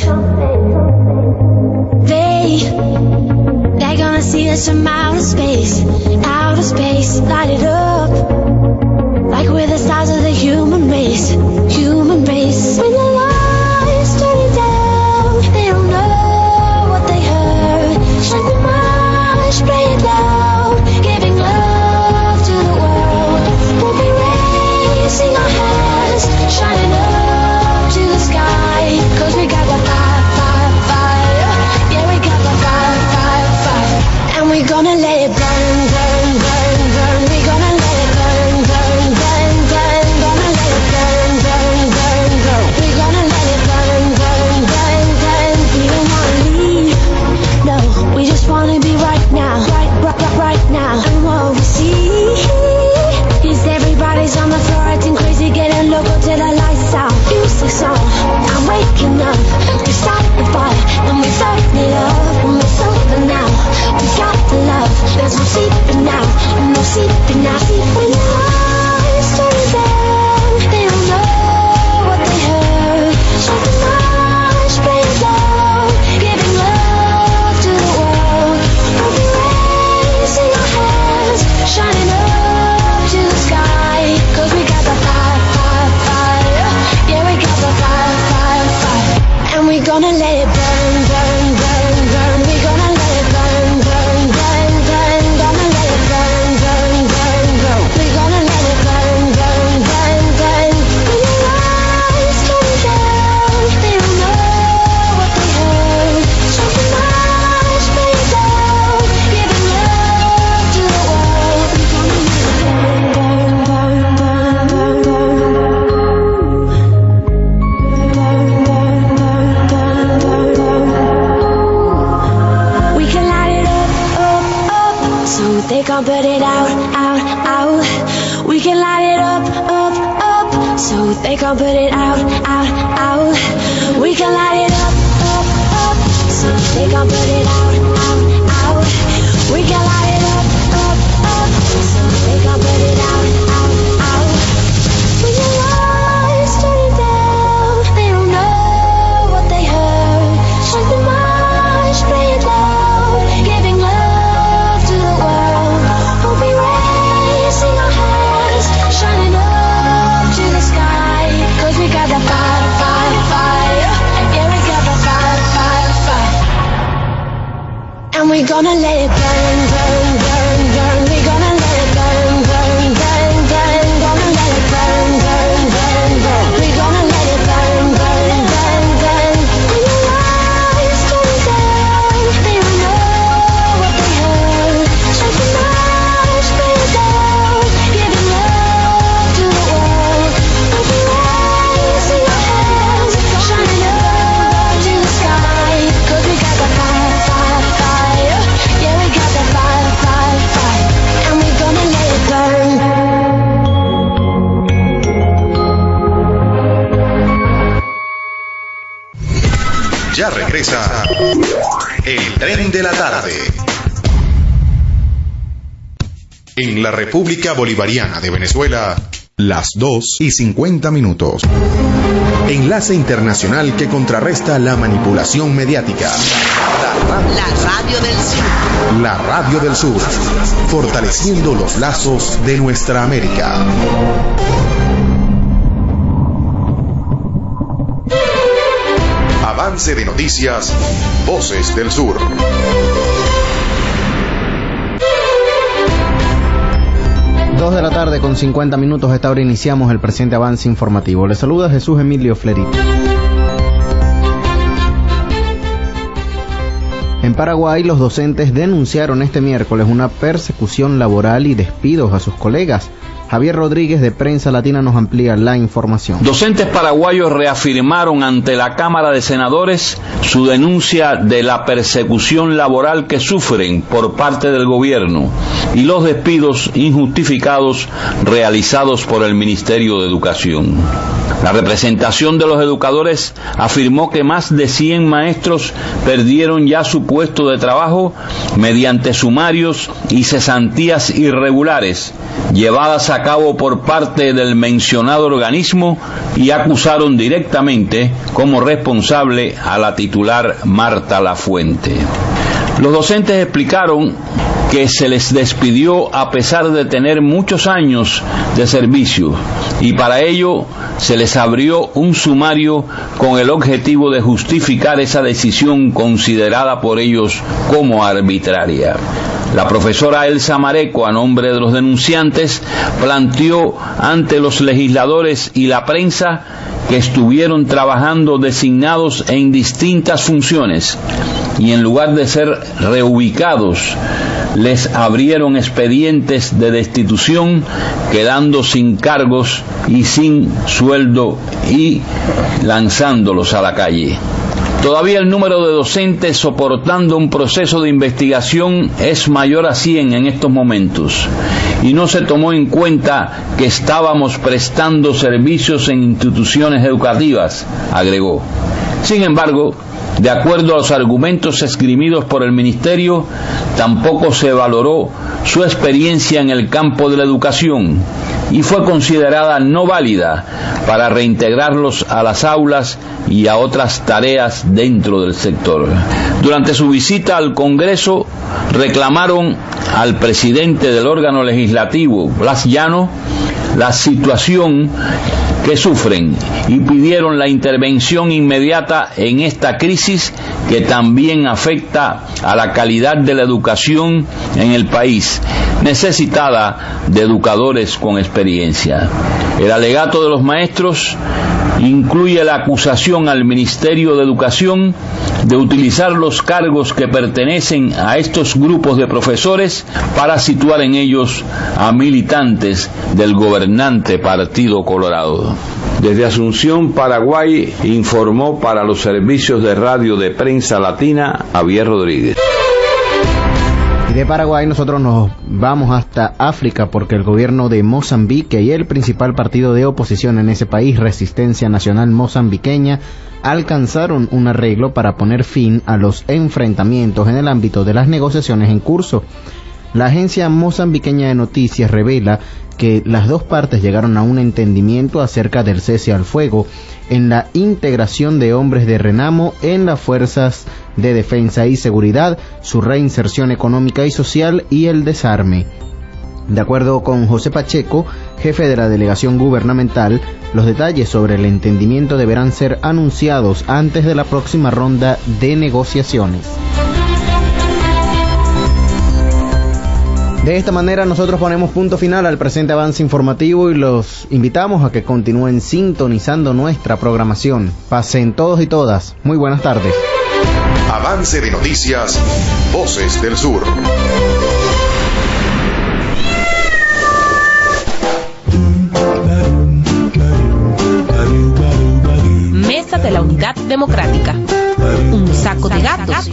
They're gonna see us from outer space, light it up like we're the stars of the human race. When the lights turning down, they don't know what they heard. Shine the march, play it loud, giving love to the world. We'll be raising our hands, shining up to the sky, 'cause we got the fire, yeah, we got the fire, and we're gonna let it burn, burn, burn, burn. We're gonna let it burn, burn, burn, burn. Gonna let it burn, burn, burn, burn. We're gonna let it burn, burn, burn, burn. We don't wanna leave, no, we just wanna be right now, right now. And what we see is everybody's on the floor acting crazy, getting loco till the lights out. Music song, I'm waking up. We start the fire and we burn it up. And it's over now. We got the love. There's no sleeping now. No sleeping now. When the lights turn down, they don't know what they heard. Shut the march, play it loud, giving love to the world. We'll be raising our hands, shining up to the sky, 'cause we got the fire, yeah, we got the fire, and we're gonna let it burn, burn, burn, burn. We're gonna let it burn, burn, burn, burn. Gonna let it burn, burn, burn, burn. We're gonna let it burn, burn, burn, burn. When the lights turn down, they don't know what they heard. Shut the march, play it loud, giving love to the world. We're gonna let it burn, burn, burn, burn, burn, burn. We can light it up, up, so they can't put it out, out, out. We can light it up, up, so they can't put it out, out, out. We can light it up, so they can't put it out, out, out. We can light it up, so they can't put it out, out, out. When the lights turn down, they don't know what they heard. Shut the march, play it loud, giving love to the world. We'll be raising our hands, shining up to the sky, 'cause we got the fire, yeah, we got the fire, and we're gonna let it burn, burn, burn, burn. We're gonna let it burn, burn, burn, burn. Gonna let it burn, burn, burn, burn. We're gonna let it burn, burn, burn, burn. When the lights turn down, they don't know what they heard. Shut the march, play it loud, giving love to the world. We'll be raising our hands, shining up to the sky, 'cause we got the fire, yeah, we got the fire, and we're gonna let it burn. Ya regresa el tren de la tarde. En la República Bolivariana de Venezuela, las 2:50. Enlace internacional que contrarresta la manipulación mediática. La Radio del Sur. La Radio del Sur, fortaleciendo los lazos de nuestra América. Avance de noticias, Voces del Sur. Dos de la tarde con 50 minutos. A esta hora iniciamos el presente avance informativo. Les saluda Jesús Emilio Flerito. En Paraguay, los docentes denunciaron este miércoles una persecución laboral y despidos a sus colegas. Javier Rodríguez de Prensa Latina nos amplía la información. Docentes paraguayos reafirmaron ante la Cámara de Senadores su denuncia de la persecución laboral que sufren por parte del gobierno y los despidos injustificados realizados por el Ministerio de Educación. La representación de los educadores afirmó que más de 100 maestros perdieron ya su puesto de trabajo mediante sumarios y cesantías irregulares llevadas a cabo por parte del mencionado organismo y acusaron directamente como responsable a la titular Marta Lafuente. Los docentes explicaron que se les despidió a pesar de tener muchos años de servicio y para ello se les abrió un sumario con el objetivo de justificar esa decisión considerada por ellos como arbitraria. La profesora Elsa Mareco, a nombre de los denunciantes, planteó ante los legisladores y la prensa que estuvieron trabajando designados en distintas funciones y en lugar de ser reubicados, les abrieron expedientes de destitución, quedando sin cargos y sin sueldo y lanzándolos a la calle. Todavía el número de docentes soportando un proceso de investigación es mayor a 100 en estos momentos y no se tomó en cuenta que estábamos prestando servicios en instituciones educativas, agregó. Sin embargo, de acuerdo a los argumentos esgrimidos por el Ministerio, tampoco se valoró su experiencia en el campo de la educación y fue considerada no válida para reintegrarlos a las aulas y a otras tareas dentro del sector. Durante su visita al Congreso, reclamaron al presidente del órgano legislativo, Blas Llano, la situación que sufren y pidieron la intervención inmediata en esta crisis que también afecta a la calidad de la educación en el país, necesitada de educadores con experiencia. El alegato de los maestros incluye la acusación al Ministerio de Educación de utilizar los cargos que pertenecen a estos grupos de profesores para situar en ellos a militantes del gobernante Partido Colorado. Desde Asunción, Paraguay, informó para los servicios de radio de Prensa Latina Javier Rodríguez. Y de Paraguay nosotros nos vamos hasta África porque el gobierno de Mozambique y el principal partido de oposición en ese país, Resistencia Nacional Mozambiqueña, alcanzaron un arreglo para poner fin a los enfrentamientos en el ámbito de las negociaciones en curso. La agencia mozambiqueña de noticias revela que las dos partes llegaron a un entendimiento acerca del cese al fuego, en la integración de hombres de Renamo en las fuerzas de defensa y seguridad, su reinserción económica y social y el desarme. De acuerdo con José Pacheco, jefe de la delegación gubernamental, los detalles sobre el entendimiento deberán ser anunciados antes de la próxima ronda de negociaciones. De esta manera nosotros ponemos punto final al presente avance informativo y los invitamos a que continúen sintonizando nuestra programación. Pasen todos y todas. Muy buenas tardes. Avance de noticias, Voces del Sur. Mesa de la Unidad Democrática. Un saco de gatos.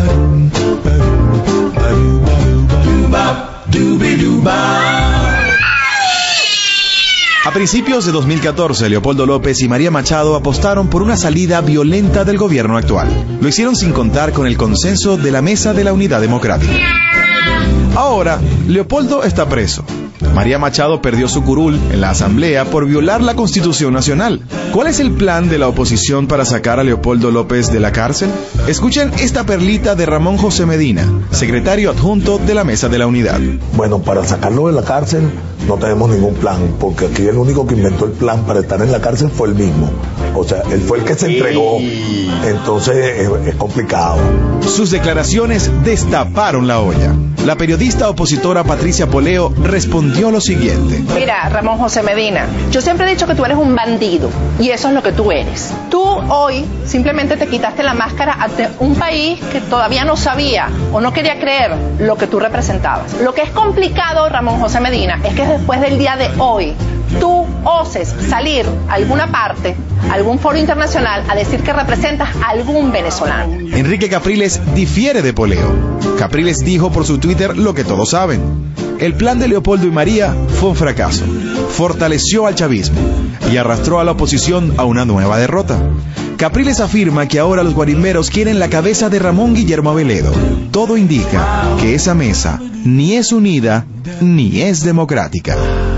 A principios de 2014, Leopoldo López y María Machado apostaron por una salida violenta del gobierno actual. Lo hicieron sin contar con el consenso de la Mesa de la Unidad Democrática. Ahora, Leopoldo está preso. María Machado perdió su curul en la Asamblea por violar la Constitución Nacional. ¿Cuál es el plan de la oposición para sacar a Leopoldo López de la cárcel? Escuchen esta perlita de Ramón José Medina, secretario adjunto de la Mesa de la Unidad. Bueno, para sacarlo de la cárcel no tenemos ningún plan, porque aquí el único que inventó el plan para estar en la cárcel fue él mismo. O sea, él fue el que se entregó. Entonces es complicado. Sus declaraciones destaparon la olla. La periodista opositora Patricia Poleo respondió lo siguiente. Mira, Ramón José Medina, yo siempre he dicho que tú eres un bandido y eso es lo que tú eres. Tú hoy simplemente te quitaste la máscara ante un país que todavía no sabía o no quería creer lo que tú representabas. Lo que es complicado, Ramón José Medina, es que después del día de hoy tú oses salir a alguna parte, a algún foro internacional, a decir que representas a algún venezolano. Enrique Capriles difiere de Poleo. Capriles dijo por su Twitter lo que todos saben. El plan de Leopoldo y María fue un fracaso. Fortaleció al chavismo y arrastró a la oposición a una nueva derrota. Capriles afirma que ahora los guarimberos quieren la cabeza de Ramón Guillermo Aveledo. Todo indica que esa mesa ni es unida ni es democrática.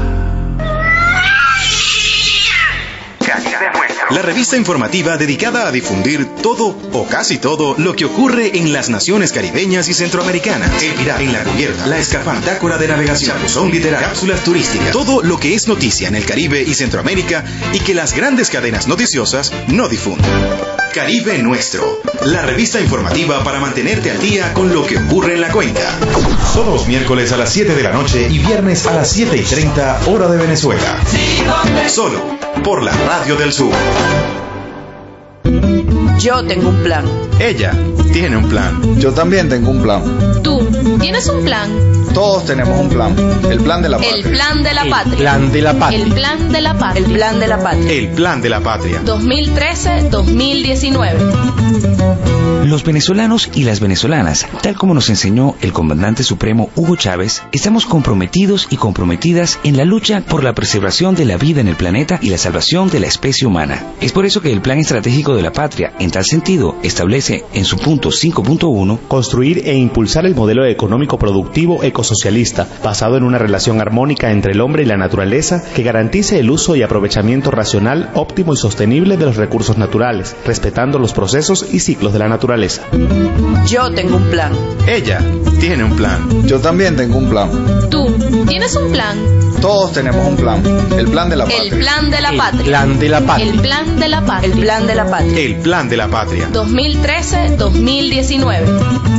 La revista informativa dedicada a difundir todo o casi todo lo que ocurre en las naciones caribeñas y centroamericanas. El pirata en la cubierta, la escafandácora de navegación, chapuzón literario, cápsulas turísticas, todo lo que es noticia en el Caribe y Centroamérica y que las grandes cadenas noticiosas no difunden. Caribe Nuestro, la revista informativa para mantenerte al día con lo que ocurre en la cuenca. Todos los miércoles a las 7 de la noche y viernes a las 7:30 hora de Venezuela. Solo por la Radio del Sur. Yo tengo un plan. Ella tiene un plan. Yo también tengo un plan. Tú tienes un plan. Todos tenemos un plan. El plan de la patria. El plan de la patria. El plan de la patria. El plan de la patria. El plan de la patria. El plan de la patria. 2013-2019. Los venezolanos y las venezolanas, tal como nos enseñó el comandante supremo Hugo Chávez, estamos comprometidos y comprometidas en la lucha por la preservación de la vida en el planeta y la salvación de la especie humana. Es por eso que el Plan Estratégico de la Patria, en tal sentido, establece en su punto 5.1 construir e impulsar el modelo económico productivo ecosocialista, basado en una relación armónica entre el hombre y la naturaleza que garantice el uso y aprovechamiento racional, óptimo y sostenible de los recursos naturales, respetando los procesos y ciclos de la naturaleza. Yo tengo un plan. Ella tiene un plan. Yo también tengo un plan. Tú tienes un plan. Todos tenemos un plan. El plan de la patria. El plan de la patria. El plan de la patria. El plan de la patria. El plan de la patria. El plan de la patria. 2013-2019.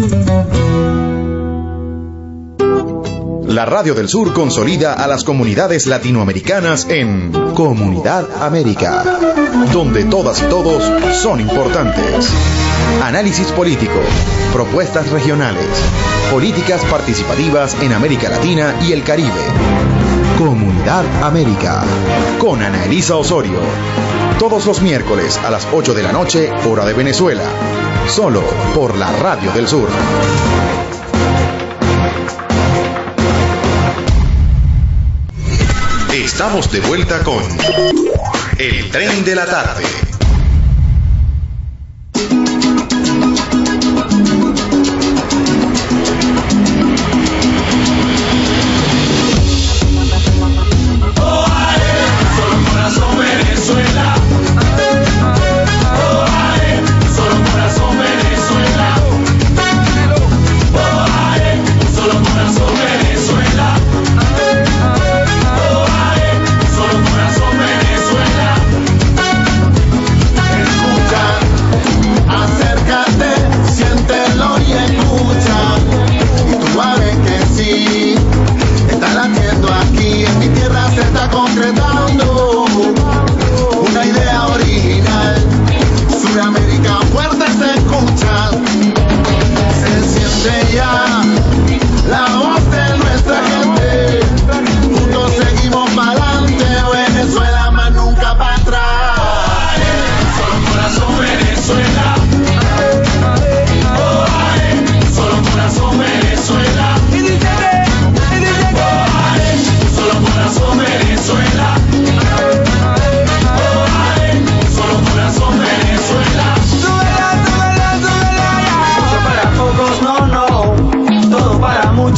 La Radio del Sur consolida a las comunidades latinoamericanas en Comunidad América, donde todas y todos son importantes. Análisis político, propuestas regionales, políticas participativas en América Latina y el Caribe. Comunidad América, con Ana Elisa Osorio. Todos los miércoles a las 8 de la noche, hora de Venezuela. Solo por la Radio del Sur. Estamos de vuelta con El Tren de la Tarde.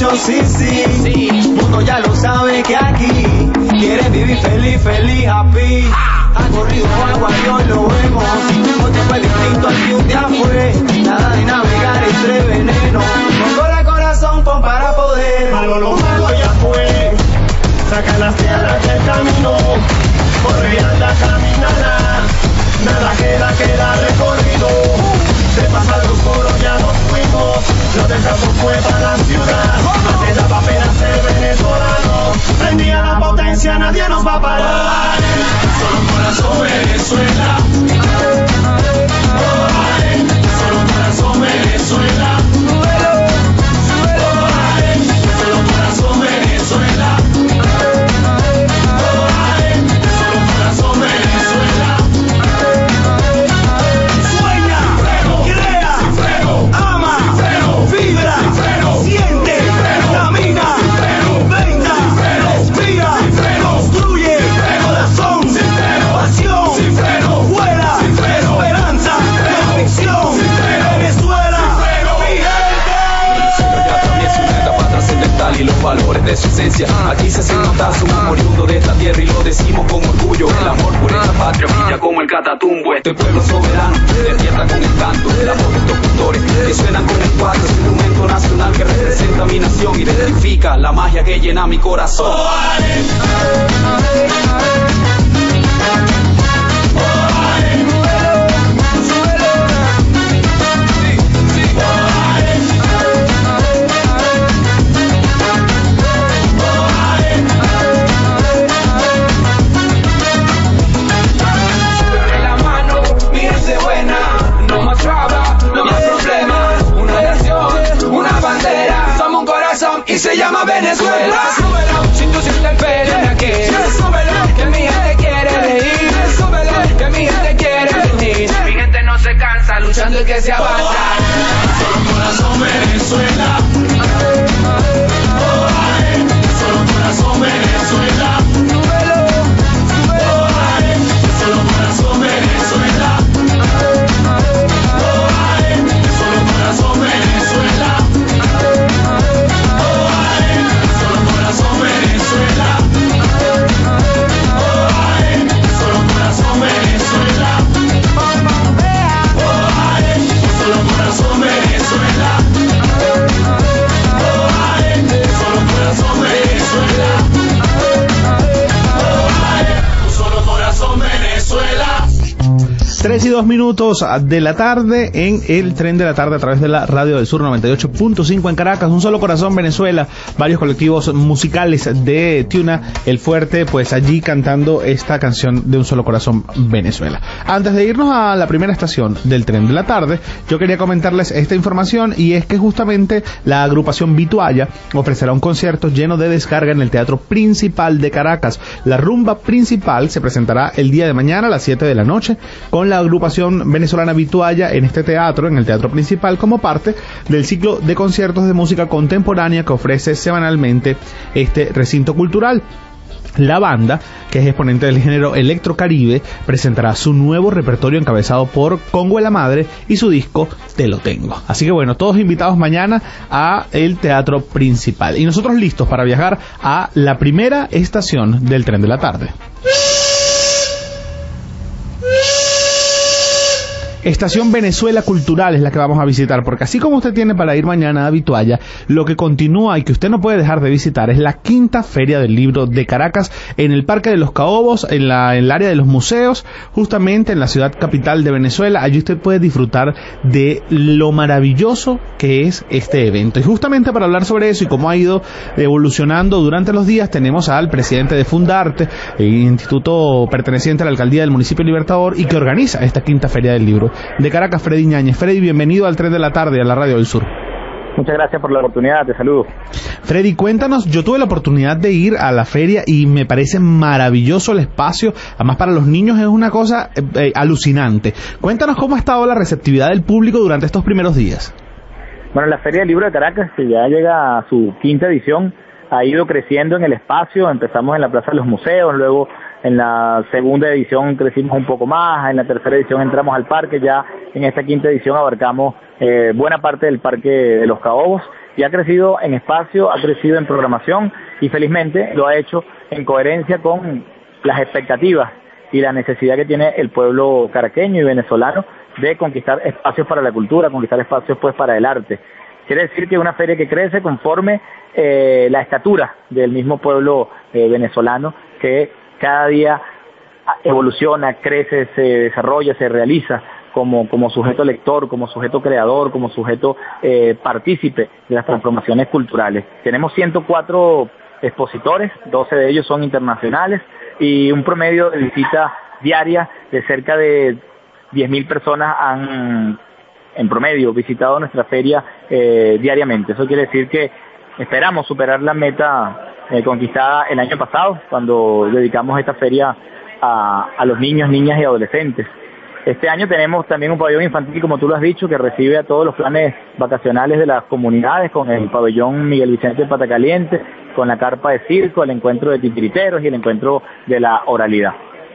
bueno, sí, sí. Uno ya lo sabe que aquí quiere vivir feliz, feliz, happy. Ha corrido agua y hoy lo vemos. Otro fue distinto al que un día fue. Nada de navegar entre veneno. Con cola, corazón, pon para poder. Malo lo malo ya fue. Saca las piedras del camino. Corre y anda, caminará. Nada queda recorrido. Se pasan los coros, ya nos fuimos. Lo del campo fue para la ciudad. Antes daba pena ser venezolano. Prendía la potencia, nadie nos va a parar. Solo corazón Venezuela. Solo corazón Venezuela. Solo corazón Venezuela. Solo corazón Venezuela. Sueña, crea, ama, vibra, siente, camina, venga, respira, construye, corazón, pasión, vuela, esperanza, convicción, Venezuela, mi gente. Venezuela ya atraviesa una etapa trascendental y los valores de su esencia aquí se hacen notar. Somos oriundos de esta tierra y lo decimos con orgullo. El amor por esta patria brilla como el catatumbo. Este pueblo soberano despierta con el canto de la voz de estos cantores que suenan con el cuatro, es un instrumento nacional que representa mi nación, identifica la magia que llena mi corazón. Y se llama Venezuela. Súbelo, si tú sientes pena que súbelo, que mi gente quiere reír. Súbelo, que mi gente quiere venir. Mi gente no se cansa, luchando el que se avanza. Solo corazón Venezuela. Solo corazón Venezuela. Súbelo, solo corazón Venezuela. Solo corazón Venezuela. 3 y 2 minutos de la tarde en el tren de la tarde a través de la Radio del Sur 98.5 en Caracas. Un solo corazón Venezuela, varios colectivos musicales de Tiuna, El Fuerte, pues allí cantando esta canción de Un Solo Corazón Venezuela. Antes de irnos a la primera estación del tren de la tarde, yo quería comentarles esta información, y es que justamente la agrupación Vitualla ofrecerá un concierto lleno de descarga en el Teatro Principal de Caracas. La rumba principal se presentará el día de mañana a las 7 de la noche con la agrupación venezolana Vitualla en este teatro, en el Teatro Principal, como parte del ciclo de conciertos de música contemporánea que ofrece semanalmente este recinto cultural. La banda, que es exponente del género electrocaribe, presentará su nuevo repertorio encabezado por Congo de la Madre y su disco Te lo tengo. Así que bueno, todos invitados mañana a el Teatro Principal. Y nosotros listos para viajar a la primera estación del tren de la tarde. Estación Venezuela Cultural es la que vamos a visitar, porque así como usted tiene para ir mañana a Vitualla, lo que continúa y que usted no puede dejar de visitar es la quinta Feria del Libro de Caracas en el Parque de los Caobos, en el área de los museos, justamente en la ciudad capital de Venezuela. Allí usted puede disfrutar de lo maravilloso que es este evento. Y justamente para hablar sobre eso y cómo ha ido evolucionando durante los días, tenemos al presidente de Fundarte, el instituto perteneciente a la alcaldía del municipio Libertador y que organiza esta quinta Feria del Libro de Caracas, Freddy Ñáñez. Freddy, bienvenido al tren de la tarde a la Radio del Sur. Muchas gracias por la oportunidad, te saludo. Freddy, cuéntanos, yo tuve la oportunidad de ir a la feria y me parece maravilloso el espacio, además para los niños es una cosa alucinante. Cuéntanos cómo ha estado la receptividad del público durante estos primeros días. Bueno, la Feria del Libro de Caracas, que ya llega a su quinta edición, ha ido creciendo en el espacio. Empezamos en la Plaza de los Museos, luego en la segunda edición crecimos un poco más, en la tercera edición entramos al parque, ya en esta quinta edición abarcamos buena parte del Parque de los Caobos, Y ha crecido en espacio, ha crecido en programación y felizmente lo ha hecho en coherencia con las expectativas y la necesidad que tiene el pueblo caraqueño y venezolano de conquistar espacios para la cultura, conquistar espacios pues para el arte. Quiere decir que es una feria que crece conforme la estatura del mismo pueblo venezolano, que cada día evoluciona, crece, se desarrolla, se realiza como sujeto lector, como sujeto creador, como sujeto partícipe de las transformaciones culturales. Tenemos 104 expositores, 12 de ellos son internacionales y un promedio de visita diaria de cerca de 10.000 personas han en promedio visitado nuestra feria diariamente. Eso quiere decir que esperamos superar la meta conquistada el año pasado, cuando dedicamos esta feria a los niños, niñas y adolescentes. Este año tenemos también un pabellón infantil, como tú lo has dicho, que recibe a todos los planes vacacionales de las comunidades, con el pabellón Miguel Vicente de Patacaliente, con la carpa de circo, el encuentro de titiriteros y el encuentro de la oralidad.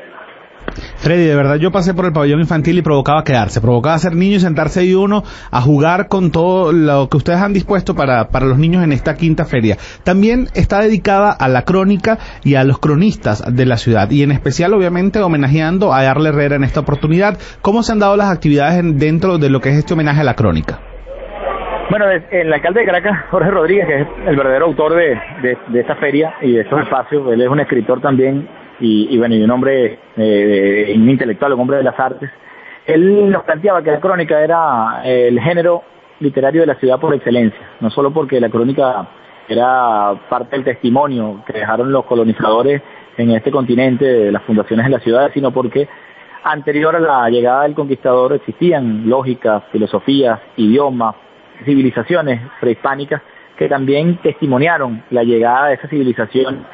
Freddy, de verdad yo pasé por el pabellón infantil y provocaba ser niño y sentarse ahí uno a jugar con todo lo que ustedes han dispuesto para los niños en esta quinta feria. También está dedicada a la crónica y a los cronistas de la ciudad y en especial obviamente homenajeando a Arle Herrera en esta oportunidad. ¿Cómo se han dado las actividades dentro de lo que es este homenaje a la crónica? Bueno, el alcalde de Caracas, Jorge Rodríguez, que es el verdadero autor de esta feria y de estos espacios, él es un escritor también y un hombre, un intelectual, un hombre de las artes. Él nos planteaba que la crónica era el género literario de la ciudad por excelencia, no solo porque la crónica era parte del testimonio que dejaron los colonizadores en este continente, de las fundaciones de la ciudad, sino porque anterior a la llegada del conquistador existían lógicas, filosofías, idiomas, civilizaciones prehispánicas que también testimoniaron la llegada de esa civilización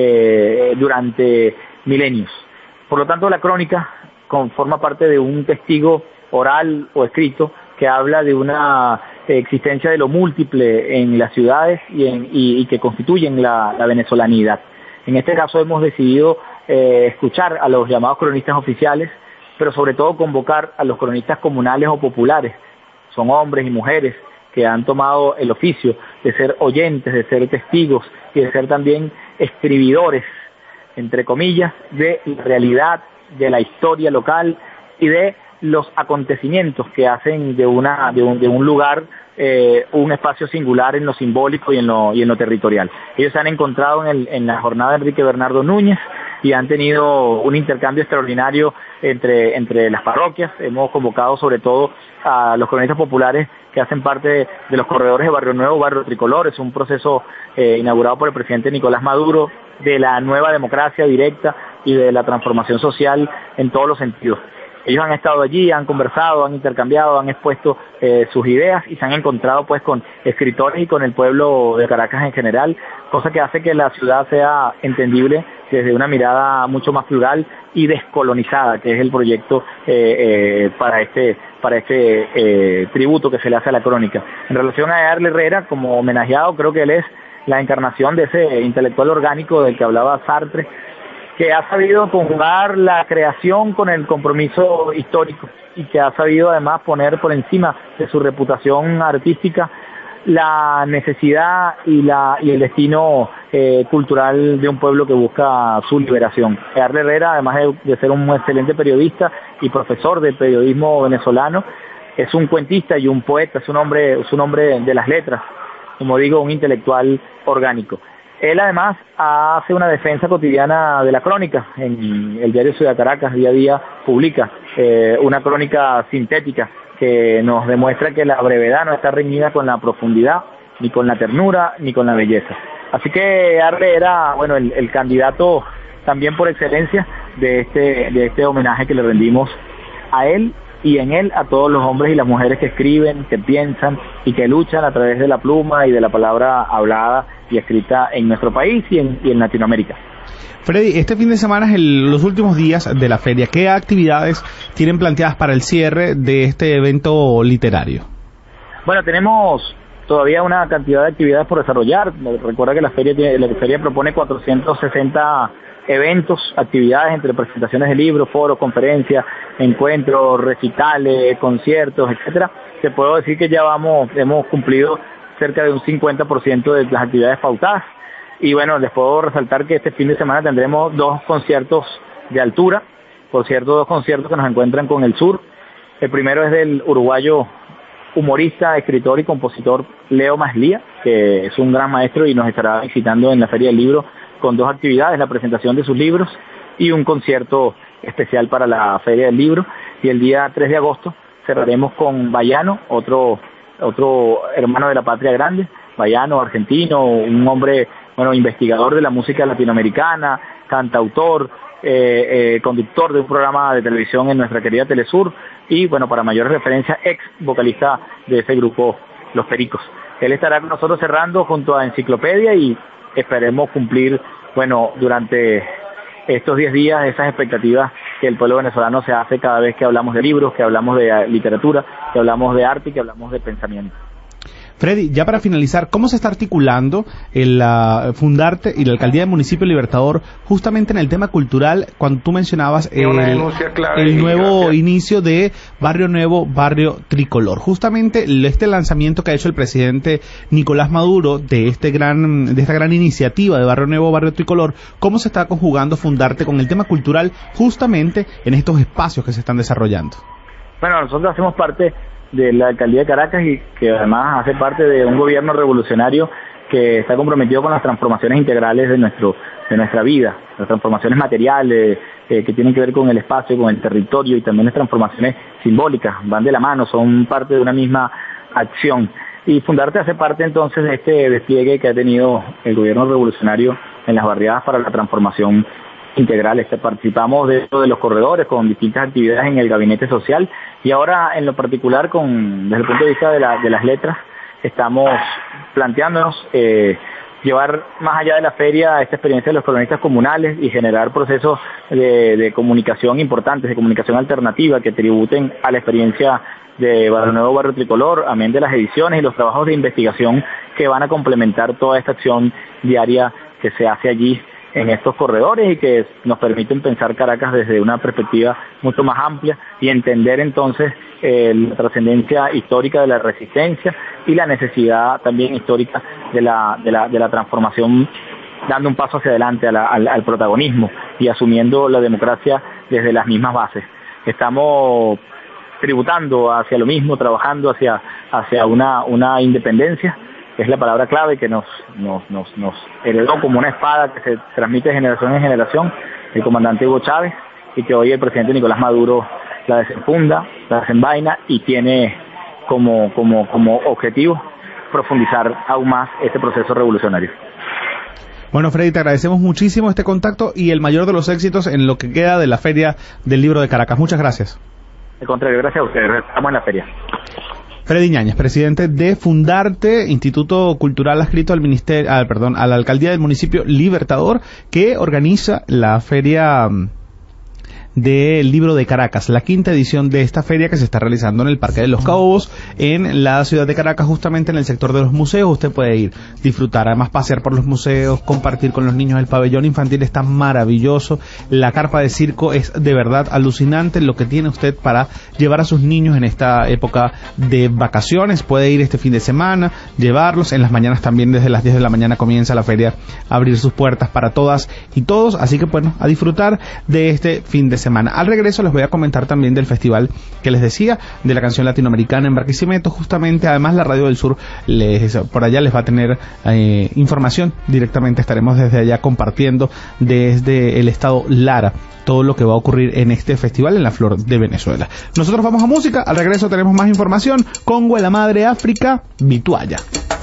durante milenios. Por lo tanto, la crónica forma parte de un testigo oral o escrito que habla de una existencia de lo múltiple en las ciudades y que constituyen la venezolanidad. En este caso hemos decidido escuchar a los llamados cronistas oficiales, pero sobre todo convocar a los cronistas comunales o populares. Son hombres y mujeres que han tomado el oficio de ser oyentes, de ser testigos y de ser también escribidores, entre comillas, de la realidad, de la historia local y de los acontecimientos que hacen de un lugar un espacio singular en lo simbólico y en lo territorial. Ellos se han encontrado en la jornada de Enrique Bernardo Núñez y han tenido un intercambio extraordinario entre las parroquias. Hemos convocado sobre todo a los cronistas populares que hacen parte de los corredores de Barrio Nuevo, Barrio Tricolor. Es un proceso inaugurado por el presidente Nicolás Maduro de la nueva democracia directa y de la transformación social en todos los sentidos. Ellos han estado allí, han conversado, han intercambiado, han expuesto sus ideas y se han encontrado pues con escritores y con el pueblo de Caracas en general, cosa que hace que la ciudad sea entendible desde una mirada mucho más plural y descolonizada, que es el proyecto para este tributo que se le hace a la crónica. En relación a Arle Herrera, como homenajeado, creo que él es la encarnación de ese intelectual orgánico del que hablaba Sartre, que ha sabido conjugar la creación con el compromiso histórico y que ha sabido además poner por encima de su reputación artística la necesidad y el destino cultural de un pueblo que busca su liberación. Arle Herrera, además de ser un excelente periodista y profesor de periodismo venezolano, es un cuentista y un poeta, es un hombre de las letras, como digo, un intelectual orgánico. Él además hace una defensa cotidiana de la crónica. En el diario Ciudad Caracas día a día publica una crónica sintética que nos demuestra que la brevedad no está reñida con la profundidad, ni con la ternura, ni con la belleza. Así que Arle era, bueno, el candidato también por excelencia de este homenaje que le rendimos a él y en él a todos los hombres y las mujeres que escriben, que piensan y que luchan a través de la pluma y de la palabra hablada y escrita en nuestro país y en Latinoamérica. Freddy, este fin de semana es los últimos días de la feria. ¿Qué actividades tienen planteadas para el cierre de este evento literario? Bueno, tenemos todavía una cantidad de actividades por desarrollar. Recuerda que la feria propone 460 eventos, actividades entre presentaciones de libros, foros, conferencias, encuentros, recitales, conciertos, etcétera. Te puedo decir que ya hemos cumplido cerca de un 50% de las actividades pautadas. Y bueno, les puedo resaltar que este fin de semana tendremos 2 conciertos de altura, por cierto, 2 conciertos que nos encuentran con el sur. El primero es del uruguayo humorista, escritor y compositor Leo Maslía, que es un gran maestro y nos estará visitando en la Feria del Libro con 2 actividades, la presentación de sus libros y un concierto especial para la Feria del Libro. Y el día 3 de agosto cerraremos con Bayano, otro hermano de la patria grande, Bayano, argentino, un hombre, bueno, investigador de la música latinoamericana, cantautor, conductor de un programa de televisión en nuestra querida Telesur y, bueno, para mayor referencia, ex vocalista de ese grupo, Los Pericos. Él estará con nosotros cerrando junto a Enciclopedia y esperemos cumplir, bueno, durante estos 10 días esas expectativas que el pueblo venezolano se hace cada vez que hablamos de libros, que hablamos de literatura, que hablamos de arte y que hablamos de pensamiento. Freddy, ya para finalizar, ¿cómo se está articulando el Fundarte y la Alcaldía del Municipio Libertador justamente en el tema cultural cuando tú mencionabas el nuevo inicio de Barrio Nuevo, Barrio Tricolor? Justamente este lanzamiento que ha hecho el presidente Nicolás Maduro de esta gran iniciativa de Barrio Nuevo, Barrio Tricolor, ¿cómo se está conjugando Fundarte con el tema cultural justamente en estos espacios que se están desarrollando? Bueno, nosotros hacemos parte de la Alcaldía de Caracas y que además hace parte de un gobierno revolucionario que está comprometido con las transformaciones integrales de nuestra vida, las transformaciones materiales que tienen que ver con el espacio, con el territorio y también las transformaciones simbólicas, van de la mano, son parte de una misma acción. Y Fundarte hace parte entonces de este despliegue que ha tenido el gobierno revolucionario en las barriadas para la transformación integral. Participamos de los corredores con distintas actividades en el gabinete social y ahora en lo particular desde el punto de vista de las letras estamos planteándonos llevar más allá de la feria esta experiencia de los cronistas comunales y generar procesos de comunicación importantes, de comunicación alternativa que tributen a la experiencia de Barrio Nuevo, Barrio Tricolor, amén de las ediciones y los trabajos de investigación que van a complementar toda esta acción diaria que se hace allí en estos corredores y que nos permiten pensar Caracas desde una perspectiva mucho más amplia y entender entonces la trascendencia histórica de la resistencia y la necesidad también histórica de la transformación, dando un paso hacia adelante al protagonismo y asumiendo la democracia desde las mismas bases. Estamos tributando hacia lo mismo, trabajando hacia una independencia, que es la palabra clave que nos heredó como una espada que se transmite de generación en generación el comandante Hugo Chávez y que hoy el presidente Nicolás Maduro la desenfunda, la desenvaina y tiene como objetivo profundizar aún más este proceso revolucionario. Bueno, Freddy, te agradecemos muchísimo este contacto y el mayor de los éxitos en lo que queda de la Feria del Libro de Caracas. Muchas gracias. Al contrario, gracias a ustedes. Estamos en la feria. Freddy Ñañez, presidente de Fundarte, Instituto Cultural adscrito al a la Alcaldía del Municipio Libertador, que organiza la Feria del Libro de Caracas, la 5ª edición de esta feria que se está realizando en el Parque de los Caobos, en la ciudad de Caracas, justamente en el sector de los museos. Usted puede ir, disfrutar, además pasear por los museos, compartir con los niños. El pabellón infantil está maravilloso, la carpa de circo es de verdad alucinante lo que tiene usted para llevar a sus niños en esta época de vacaciones. Puede ir este fin de semana, llevarlos, en las mañanas también desde las 10 de la mañana comienza la feria a abrir sus puertas para todas y todos, así que bueno, a disfrutar de este fin de semana. Al regreso les voy a comentar también del festival que les decía, de la canción latinoamericana en Barquisimeto. Justamente, además la Radio del Sur por allá les va a tener información directamente. Estaremos desde allá compartiendo desde el estado Lara todo lo que va a ocurrir en este festival en la Flor de Venezuela. Nosotros vamos a música, al regreso tenemos más información. Congo, la madre África, Vitualla.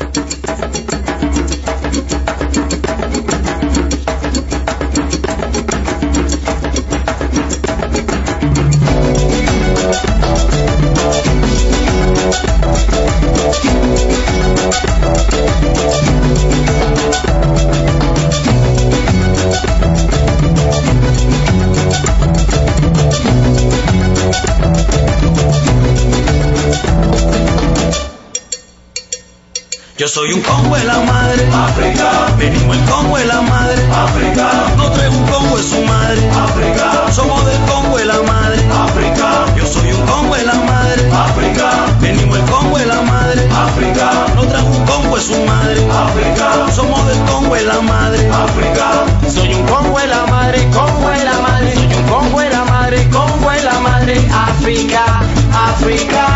Yo soy un Congo de la madre, África. Venimos el Congo de la madre, África. No traigo un Congo de su madre, África. Somos del Congo de la madre, África. Yo soy un Congo de la madre, África. Venimos el Congo de la madre, África. No traigo un Congo su madre, África. Somos del Congo en la madre, África. Soy un Congo en la madre, Congo en la madre. Soy un Congo en la madre, Congo en la madre, África, África.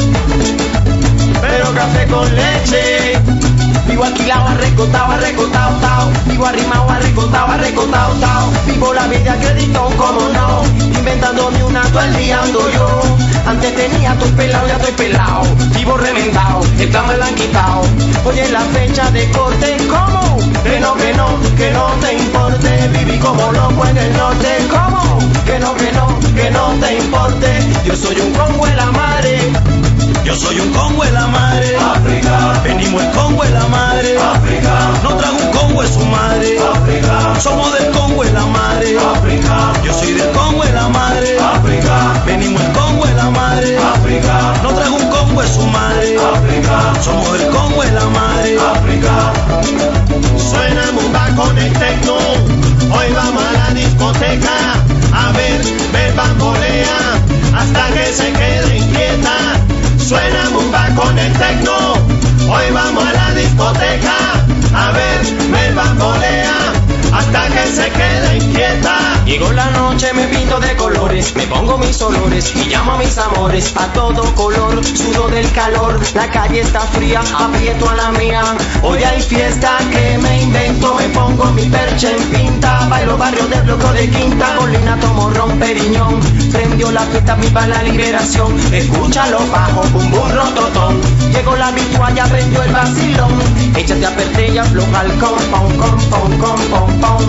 Pero café con leche. Vivo alquilado, arrecotado, tao. Vivo arrimado, arrecotado, tao. Vivo la vida crédito, como no. Inventándome una todo el día ando yo. Antes tenía todo pelado, ya estoy pelado. Vivo reventado, el plan me lo han quitado. Oye, la fecha de corte, ¿cómo? Que no te importe. Viví como loco en el norte, ¿cómo? Que no te importe. Yo soy un Congo en la madre. Yo soy un Congo en la madre, África. Venimos el Congo en la madre, África. No trajo un Congo en su madre, África. Somos del Congo en la madre, África. Yo soy del Congo en la madre, África. Venimos el Congo en la madre, África. No trajo un Congo en su madre, África. Somos del Congo en la madre, África. Suena mumba con el tecno. Hoy vamos a la discoteca a ver bambolea hasta que se quede inquieta. Suena mumba con el tecno. Hoy vamos a la discoteca a ver bambolea hasta que se quede inquieta. Llegó la noche, me pinto de colores, me pongo mis olores y llamo a mis amores a todo color. Sudo del calor, la calle está fría, aprieto a la mía. Hoy hay fiesta que me invento, me pongo mi percha en pinta. Bailo barrio del bloque de Quinta, Colina, tomo ron, Periñón. Prendió la fiesta, viva la liberación. Escúchalo bajo, bum bum rototón. Llegó la vitualla, prendió el vacilón. Échate a perder y afloja el com, pom, com, pom, com, pom, pom.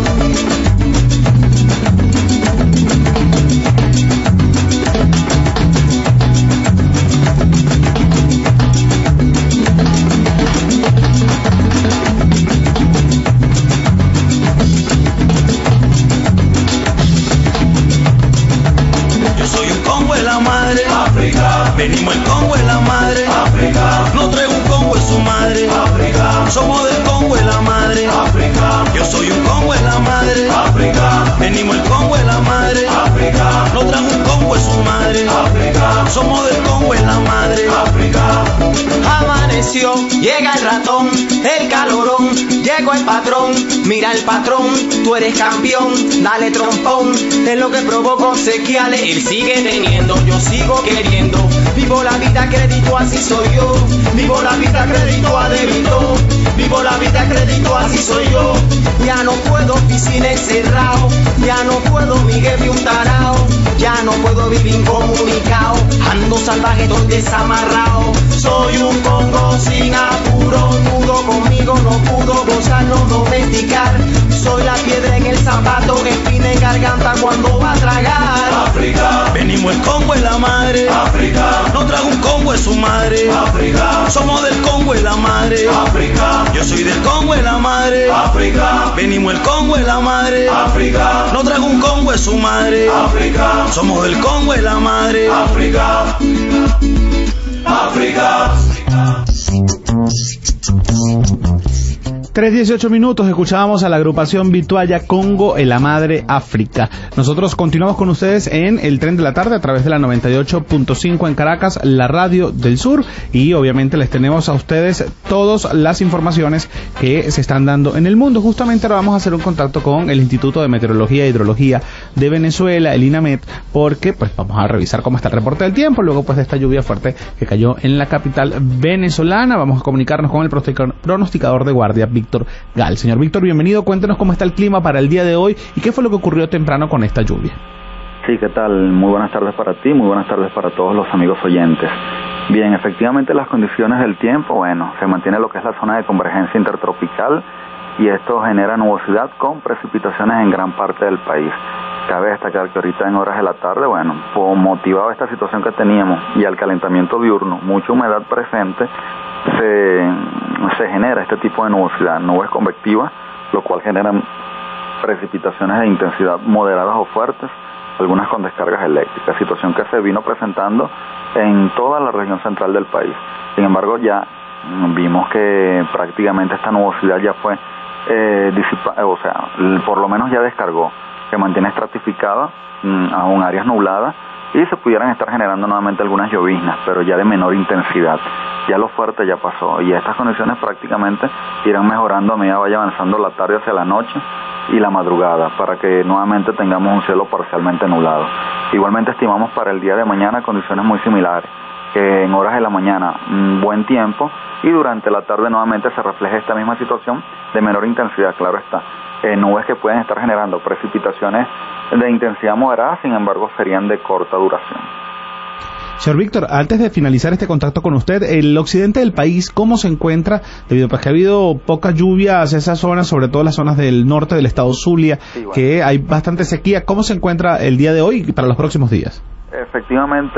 Venimos el Congo en la madre, África. No traigo un Congo en su madre, África. Somos del Congo en la madre, África. Yo soy un Congo en la madre, África. Venimos el Congo en la madre, África. No traigo un Congo en su madre, África. Somos del Congo en la madre, África. Amaneció, llega el ratón, el calorón, llegó el patrón. Mira el patrón, tú eres campeón, dale trompón. Es lo que provoca obsequiales, él sigue teniendo, yo sigo queriendo. Vivo la vida crédito, así soy yo. Vivo la vida crédito a débito. Vivo la vida crédito, así soy yo. Ya no puedo oficina encerrado. Ya no puedo Miguel y un tarao. Ya no puedo vivir incomunicado. Ando salvaje, estoy desamarrado. Soy un Congo sin apuro. Nudo conmigo no pudo gozar, no domesticar. Soy la piedra en el zapato, espina en garganta cuando va a tragar. África. Venimos el Congo en la madre, África. No trajo un Congo en su madre, África. Somos del Congo en la madre, África. Yo soy del Congo en la madre, África. Venimos el Congo en la madre, África. No trajo un Congo en su madre, África. Somos del Congo en la madre, África. África. 3:18 minutos, escuchábamos a la agrupación Vitualla Congo en la Madre África. Nosotros continuamos con ustedes en el Tren de la Tarde a través de la 98.5 en Caracas, la radio del sur, y obviamente les tenemos a ustedes todas las informaciones que se están dando en el mundo. Justamente ahora vamos a hacer un contacto con el Instituto de Meteorología e Hidrología de Venezuela, el INAMET, porque pues vamos a revisar cómo está el reporte del tiempo, luego pues de esta lluvia fuerte que cayó en la capital venezolana. Vamos a comunicarnos con el pronosticador de guardia, Víctor Gal. Señor Víctor, bienvenido. Cuéntenos cómo está el clima para el día de hoy y qué fue lo que ocurrió temprano con esta lluvia. Sí, ¿qué tal? Muy buenas tardes para ti, muy buenas tardes para todos los amigos oyentes. Bien, efectivamente las condiciones del tiempo, bueno, se mantiene lo que es la zona de convergencia intertropical y esto genera nubosidad con precipitaciones en gran parte del país. Cabe destacar que ahorita en horas de la tarde, bueno, motivado a esta situación que teníamos y al calentamiento diurno, mucha humedad presente, se genera este tipo de nubosidad, nubes convectivas, lo cual generan precipitaciones de intensidad moderadas o fuertes, algunas con descargas eléctricas, situación que se vino presentando en toda la región central del país. Sin embargo, ya vimos que prácticamente esta nubosidad ya fue disipada, o sea, por lo menos ya descargó, se mantiene estratificada, aún áreas nubladas, y se pudieran estar generando nuevamente algunas lloviznas, pero ya de menor intensidad. Ya lo fuerte ya pasó y estas condiciones prácticamente irán mejorando a medida vaya avanzando la tarde hacia la noche y la madrugada, para que nuevamente tengamos un cielo parcialmente nublado. Igualmente estimamos para el día de mañana condiciones muy similares, que en horas de la mañana buen tiempo y durante la tarde nuevamente se refleja esta misma situación de menor intensidad, claro está. Nubes que pueden estar generando precipitaciones de intensidad moderada, sin embargo serían de corta duración. Señor Víctor, antes de finalizar este contacto con usted, el occidente del país, ¿cómo se encuentra? Debido a que ha habido poca lluvia hacia esas zonas, sobre todo las zonas del norte del estado Zulia, sí, bueno, que hay bastante sequía. ¿Cómo se encuentra el día de hoy y para los próximos días? Efectivamente,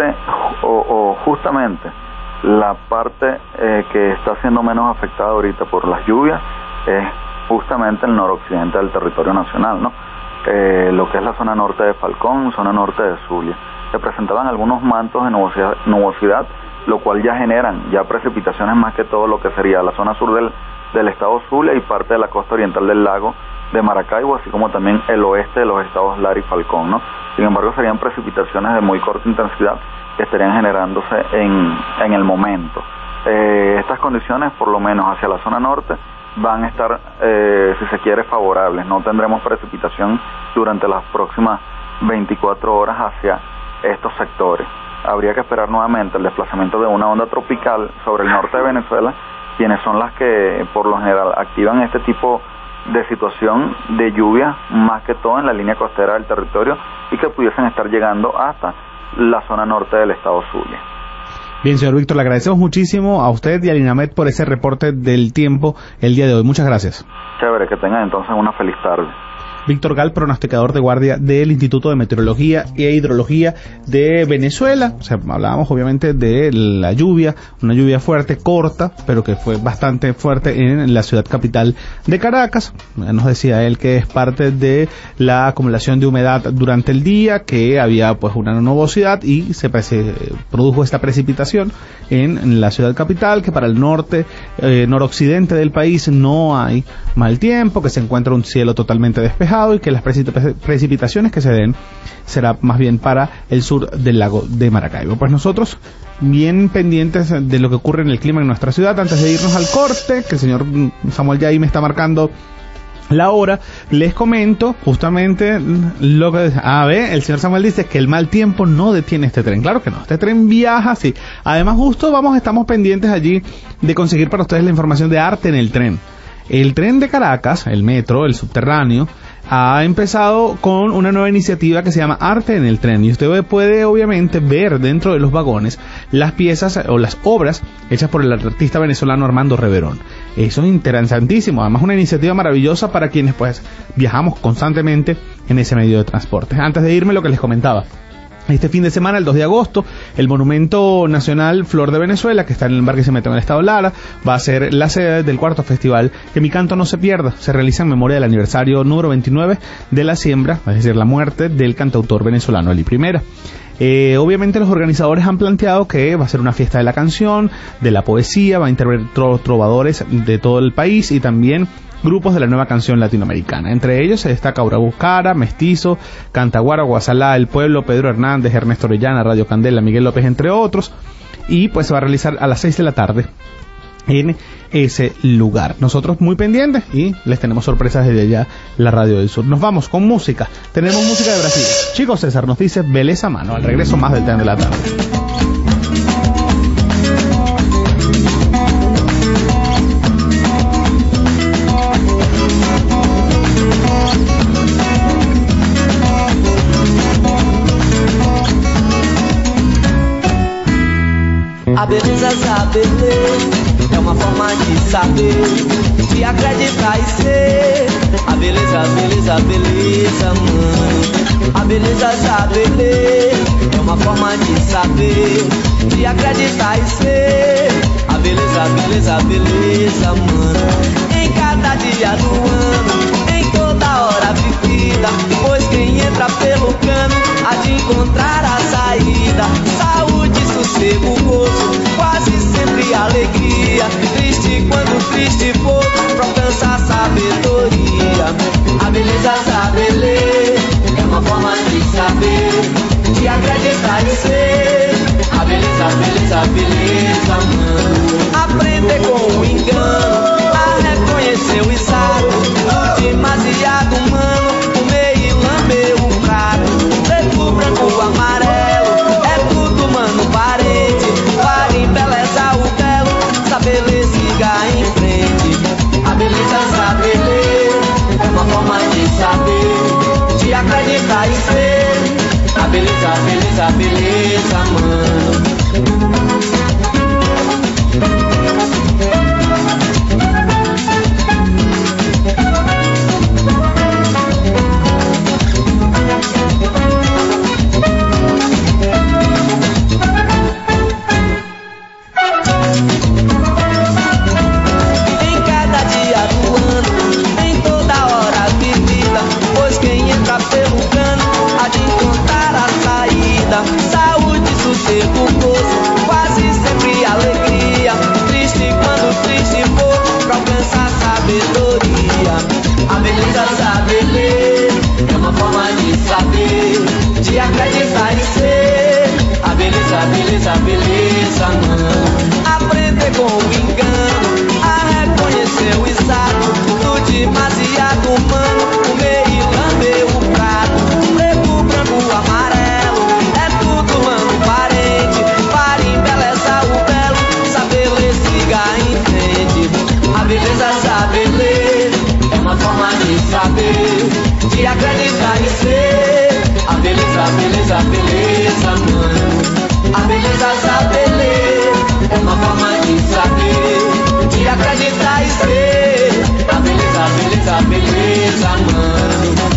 justamente, la parte que está siendo menos afectada ahorita por las lluvias es justamente el noroccidente del territorio nacional, ¿no? Lo que es la zona norte de Falcón, zona norte de Zulia. Se presentaban algunos mantos de nubosidad, lo cual ya generan ya precipitaciones más que todo lo que sería la zona sur del estado Zulia y parte de la costa oriental del lago de Maracaibo, así como también el oeste de los estados Lara y Falcón, ¿no? Sin embargo, serían precipitaciones de muy corta intensidad que estarían generándose en el momento. Estas condiciones, por lo menos hacia la zona norte, van a estar, si se quiere, favorables. No tendremos precipitación durante las próximas 24 horas hacia estos sectores. Habría que esperar nuevamente el desplazamiento de una onda tropical sobre el norte de Venezuela, quienes son las que por lo general activan este tipo de situación de lluvia, más que todo en la línea costera del territorio, y que pudiesen estar llegando hasta la zona norte del estado Zulia. Bien, señor Víctor, le agradecemos muchísimo a usted y al INAMED por ese reporte del tiempo el día de hoy. Muchas gracias. Chévere, que tengan entonces una feliz tarde. Víctor Gal, pronosticador de guardia del Instituto de Meteorología e Hidrología de Venezuela. O sea, hablábamos obviamente de la lluvia, una lluvia fuerte, corta, pero que fue bastante fuerte en la ciudad capital de Caracas. Nos decía él que es parte de la acumulación de humedad durante el día, que había pues una nubosidad y se produjo esta precipitación en la ciudad capital, que para el norte, noroccidente del país no hay mal tiempo, que se encuentra un cielo totalmente despejado y que las precipitaciones que se den será más bien para el sur del lago de Maracaibo. Pues nosotros bien pendientes de lo que ocurre en el clima en nuestra ciudad. Antes de irnos al corte, que el señor Samuel ya ahí me está marcando la hora, les comento justamente lo que el señor Samuel dice que el mal tiempo no detiene este tren. Claro que no, este tren viaja así. Además justo estamos pendientes allí de conseguir para ustedes la información de arte en el tren. El tren de Caracas, el metro, el subterráneo, ha empezado con una nueva iniciativa que se llama Arte en el Tren, y usted puede obviamente ver dentro de los vagones las piezas o las obras hechas por el artista venezolano Armando Reverón. Eso es interesantísimo, además una iniciativa maravillosa para quienes pues viajamos constantemente en ese medio de transporte. Antes de irme, lo que les comentaba. Este fin de semana, el 2 de agosto, el Monumento Nacional Flor de Venezuela, que está en el Barquisimeto en el estado Lara, va a ser la sede del cuarto festival Que Mi Canto No Se Pierda. Se realiza en memoria del aniversario número 29 de la siembra, es decir, la muerte del cantautor venezolano Eli Primera. Obviamente los organizadores han planteado que va a ser una fiesta de la canción, de la poesía, va a intervenir trovadores de todo el país y también grupos de la nueva canción latinoamericana. Entre ellos se destaca Aura Buscara, Mestizo, Cantaguara, Guasalá, El Pueblo, Pedro Hernández, Ernesto Orellana, Radio Candela, Miguel López, entre otros. Y pues se va a realizar a las 6 de la tarde en ese lugar. Nosotros muy pendientes y les tenemos sorpresas desde allá, la Radio del Sur. Nos vamos con música. Tenemos música de Brasil. Chicos, César nos dice Beleza Mano. Al regreso más del tren de la tarde. A beleza saber é uma forma de saber, de acreditar e ser. A beleza, beleza, beleza, mano. A beleza saber é uma forma de saber, de acreditar e ser. A beleza, beleza, beleza, mano. Em cada dia do ano, em toda hora vivida, pois quem entra pelo cano há de encontrar a saída. Saúde, sossego, gozo, quase sempre alegria. Triste quando triste for, pra alcançar sabedoria. A beleza saber ler é uma forma de saber, de acreditar acreditar e ser a beleza, mano. Aprender com o engano, a reconhecer o exato, demasiado humano, comer e lamber o prato, preto, branco, amarelo, é tudo, mano, parente, para embelezar o belo, saber ler, siga em frente. A beleza saber ler é uma forma de saber, de acreditar e ser a beleza, mano. Saúde, sossego, gozo, quase sempre alegria. Triste quando triste for, pra alcançar sabedoria. A beleza saber ler é uma forma de saber, de acreditar e ser a beleza, mano. Aprender com o engano, a reconhecer o exato, do demasiado humano, comer e lamber o prato, preto, branco, amarelo. A beleza saber ler é uma forma de saber, de acreditar e ser a beleza, mano. A beleza saber ler é uma forma de saber, de acreditar e ser a beleza, mano.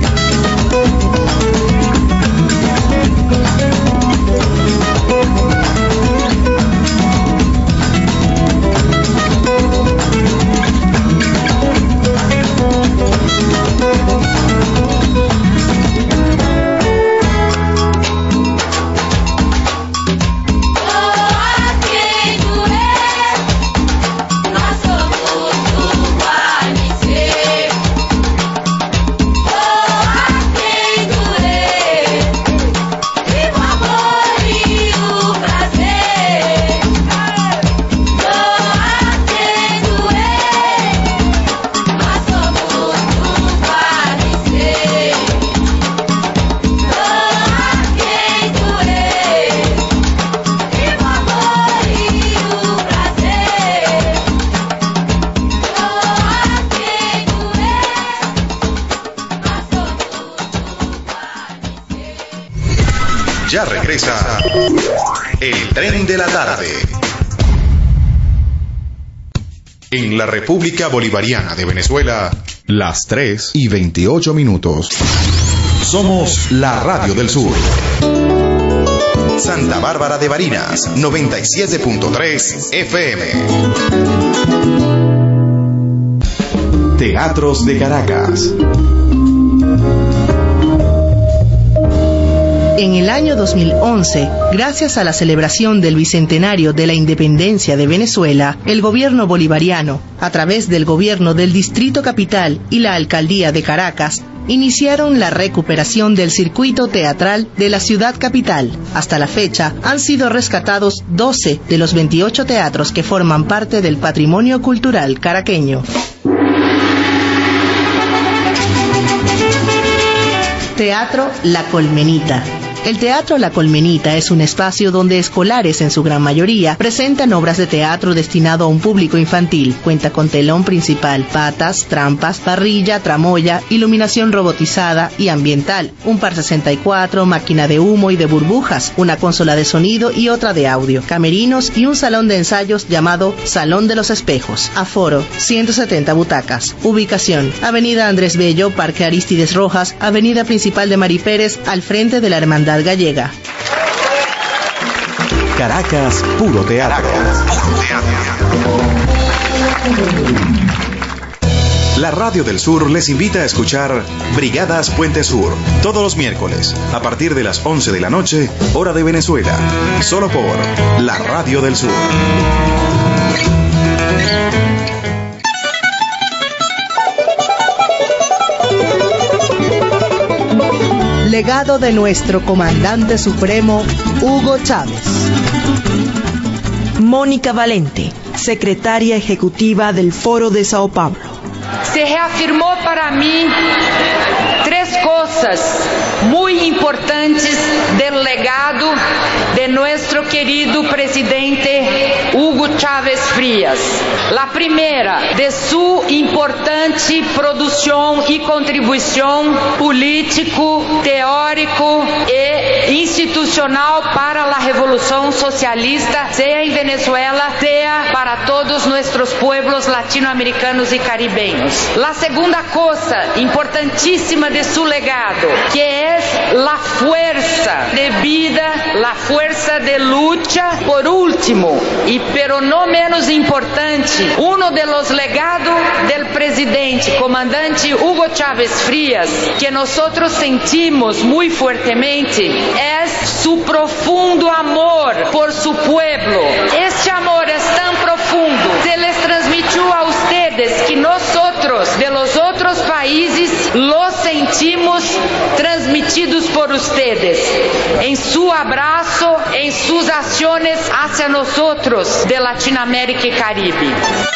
Ya regresa el tren de la tarde. En la República Bolivariana de Venezuela, las 3:28. Somos la Radio del Sur. Santa Bárbara de Barinas, 97.3 FM. Teatros de Caracas. En el año 2011, gracias a la celebración del bicentenario de la independencia de Venezuela, el gobierno bolivariano, a través del gobierno del Distrito Capital y la Alcaldía de Caracas, iniciaron la recuperación del circuito teatral de la ciudad capital. Hasta la fecha, han sido rescatados 12 de los 28 teatros que forman parte del patrimonio cultural caraqueño. Teatro La Colmenita. El Teatro La Colmenita es un espacio donde escolares, en su gran mayoría, presentan obras de teatro destinado a un público infantil. Cuenta con telón principal, patas, trampas, parrilla, tramoya, iluminación robotizada y ambiental, un par 64, máquina de humo y de burbujas, una consola de sonido y otra de audio, camerinos y un salón de ensayos llamado Salón de los Espejos. Aforo, 170 butacas. Ubicación, Avenida Andrés Bello, Parque Arístides Rojas, Avenida Principal de Mari Pérez, al frente de la Hermandad Gallega. Caracas, puro teatro. La Radio del Sur les invita a escuchar Brigadas Puente Sur todos los miércoles a partir de las 11 de la noche, hora de Venezuela, solo por la Radio del Sur. Legado de nuestro comandante supremo, Hugo Chávez. Mónica Valente, secretaria ejecutiva del Foro de Sao Paulo. Se reafirmó para mí tres cosas muy importantes del legado de nuestro querido presidente Hugo Chávez Frías. La primera, de su importante producción y contribución político, teórico e institucional para la revolución socialista, sea en Venezuela, sea para todos nuestros pueblos latinoamericanos y caribeños. La segunda cosa importantísima de su legado, que es la fuerza de vida, la fuerza de lucha. Por último, y pero no menos importante, uno de los legados del presidente, comandante Hugo Chávez Frías, que nosotros sentimos muy fuertemente, es su profundo amor por su pueblo. Este amor es tan profundo, se les transmitió a ustedes que nosotros de los otros países lo sentimos transmitidos por ustedes, en su abrazo, en sus acciones hacia nosotros de Latinoamérica y Caribe.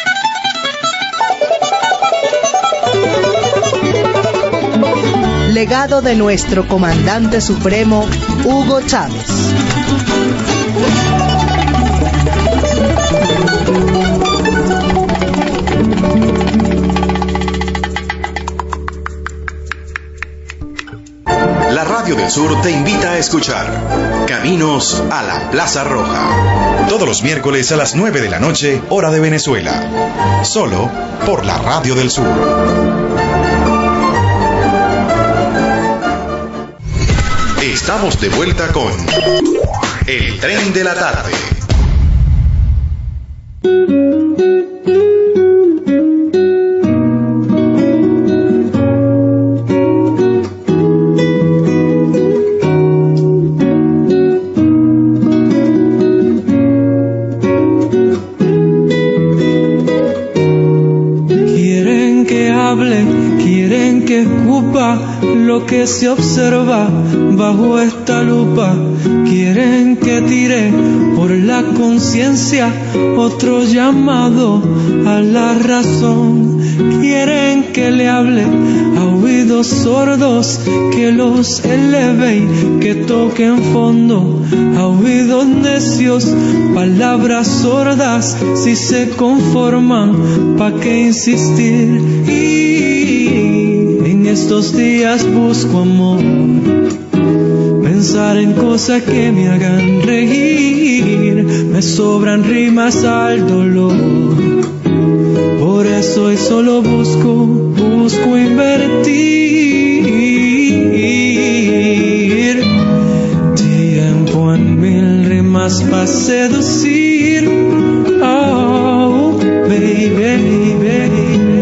Legado de nuestro comandante supremo, Hugo Chávez. La Radio del Sur te invita a escuchar Caminos a la Plaza Roja. Todos los miércoles a las 9 de la noche, hora de Venezuela. Solo por la Radio del Sur. Estamos de vuelta con El Tren de la Tarde. Lo que se observa bajo esta lupa, quieren que tire por la conciencia otro llamado a la razón, quieren que le hable a oídos sordos, que los eleve y que toquen fondo, a oídos necios, palabras sordas, si se conforman, ¿pa' qué insistir? Estos días busco amor, pensar en cosas que me hagan reír, me sobran rimas al dolor, por eso hoy solo busco invertir tiempo en mil rimas para seducir. Oh, baby, baby.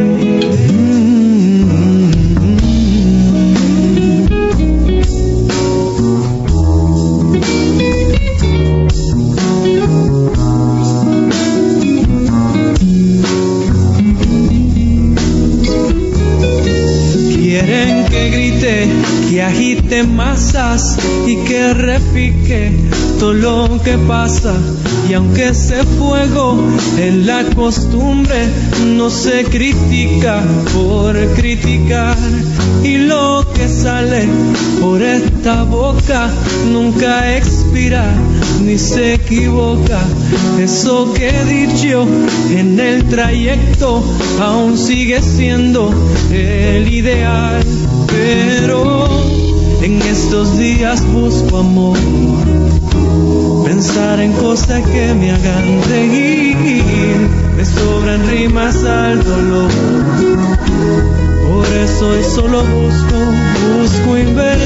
Que agite masas y que repique todo lo que pasa, y aunque ese fuego en la costumbre no se critica por criticar, y lo que sale por esta boca nunca expira ni se equivoca, eso que he dicho en el trayecto aún sigue siendo el ideal. Pero en estos días busco amor, pensar en cosas que me hagan reír, me sobran rimas al dolor, por eso hoy solo busco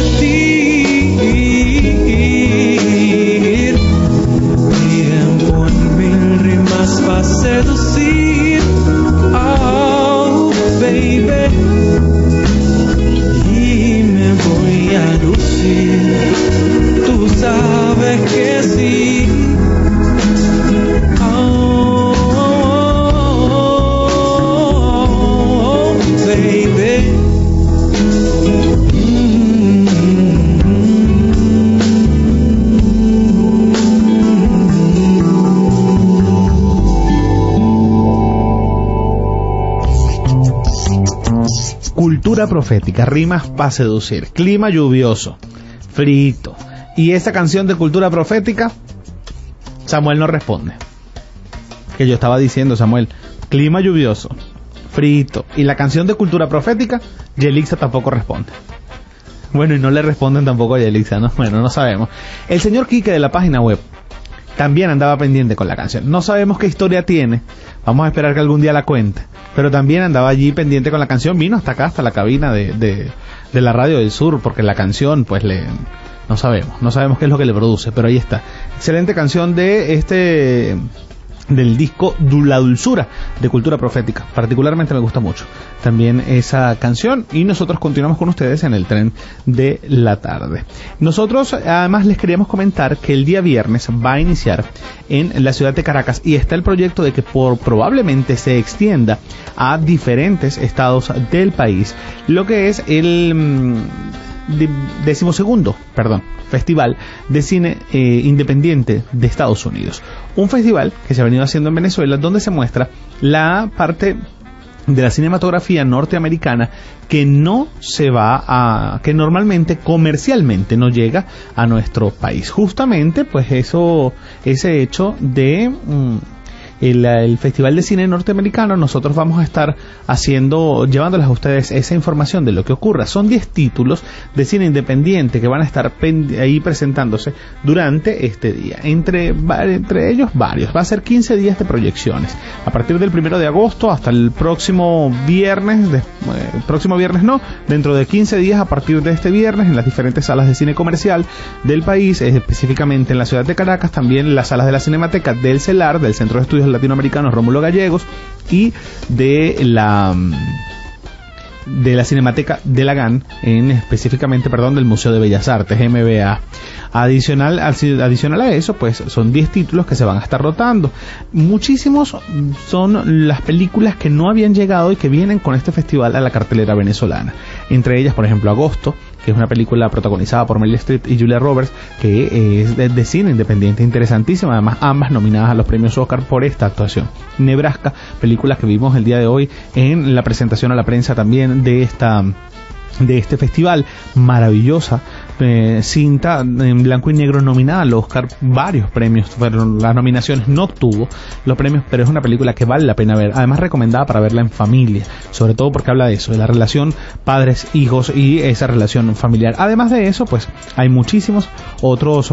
invertir tiempo en mil rimas para seducir. Oh, baby, voy a lucir, tú sabes que sí. Oh, baby. Cultura Profética, rimas para seducir, clima lluvioso, frito. Y esa canción de Cultura Profética, Samuel no responde. Que yo estaba diciendo, Samuel, clima lluvioso, frito. Y la canción de Cultura Profética, Yelixa tampoco responde. Bueno, y no le responden tampoco a Yelixa, ¿no? Bueno, no sabemos. El señor Quique de la página web también andaba pendiente con la canción. No sabemos qué historia tiene. Vamos a esperar que algún día la cuente. Pero también andaba allí pendiente con la canción. Vino hasta acá, hasta la cabina de la Radio del Sur, porque la canción, pues no sabemos qué es lo que le produce, pero ahí está. Excelente canción del disco La Dulzura de Cultura Profética. Particularmente me gusta mucho también esa canción, y nosotros continuamos con ustedes en el tren de la tarde. Nosotros además les queríamos comentar que el día viernes va a iniciar en la ciudad de Caracas, y está el proyecto de que probablemente se extienda a diferentes estados del país, lo que es el 12º Festival de Cine Independiente de Estados Unidos. Un festival que se ha venido haciendo en Venezuela, donde se muestra la parte de la cinematografía norteamericana que que normalmente comercialmente no llega a nuestro país. Justamente, pues ese hecho de el Festival de Cine Norteamericano, nosotros vamos a estar llevándoles a ustedes esa información de lo que ocurra. Son 10 títulos de cine independiente que van a estar ahí presentándose durante este día. Entre ellos varios. Va a ser 15 días de proyecciones. A partir del 1 de agosto hasta el próximo viernes, dentro de 15 días a partir de este viernes, en las diferentes salas de cine comercial del país, específicamente en la ciudad de Caracas, también en las salas de la Cinemateca del CELAR, del Centro de Estudios Latinoamericanos Rómulo Gallegos, y de la Cinemateca de la GAN, específicamente del Museo de Bellas Artes, MBA. Adicional a eso, pues son 10 títulos que se van a estar rotando. Muchísimos son las películas que no habían llegado y que vienen con este festival a la cartelera venezolana. Entre ellas, por ejemplo, Agosto, que es una película protagonizada por Meryl Streep y Julia Roberts, que es de cine independiente, interesantísima, además ambas nominadas a los premios Oscar por esta actuación. Nebraska, película que vimos el día de hoy en la presentación a la prensa también de este festival, maravillosa cinta en blanco y negro, nominada al Oscar, varios premios, pero las nominaciones no obtuvo los premios, pero es una película que vale la pena ver, además recomendada para verla en familia, sobre todo porque habla de eso, de la relación padres-hijos y esa relación familiar. Además de eso, pues hay muchísimos otros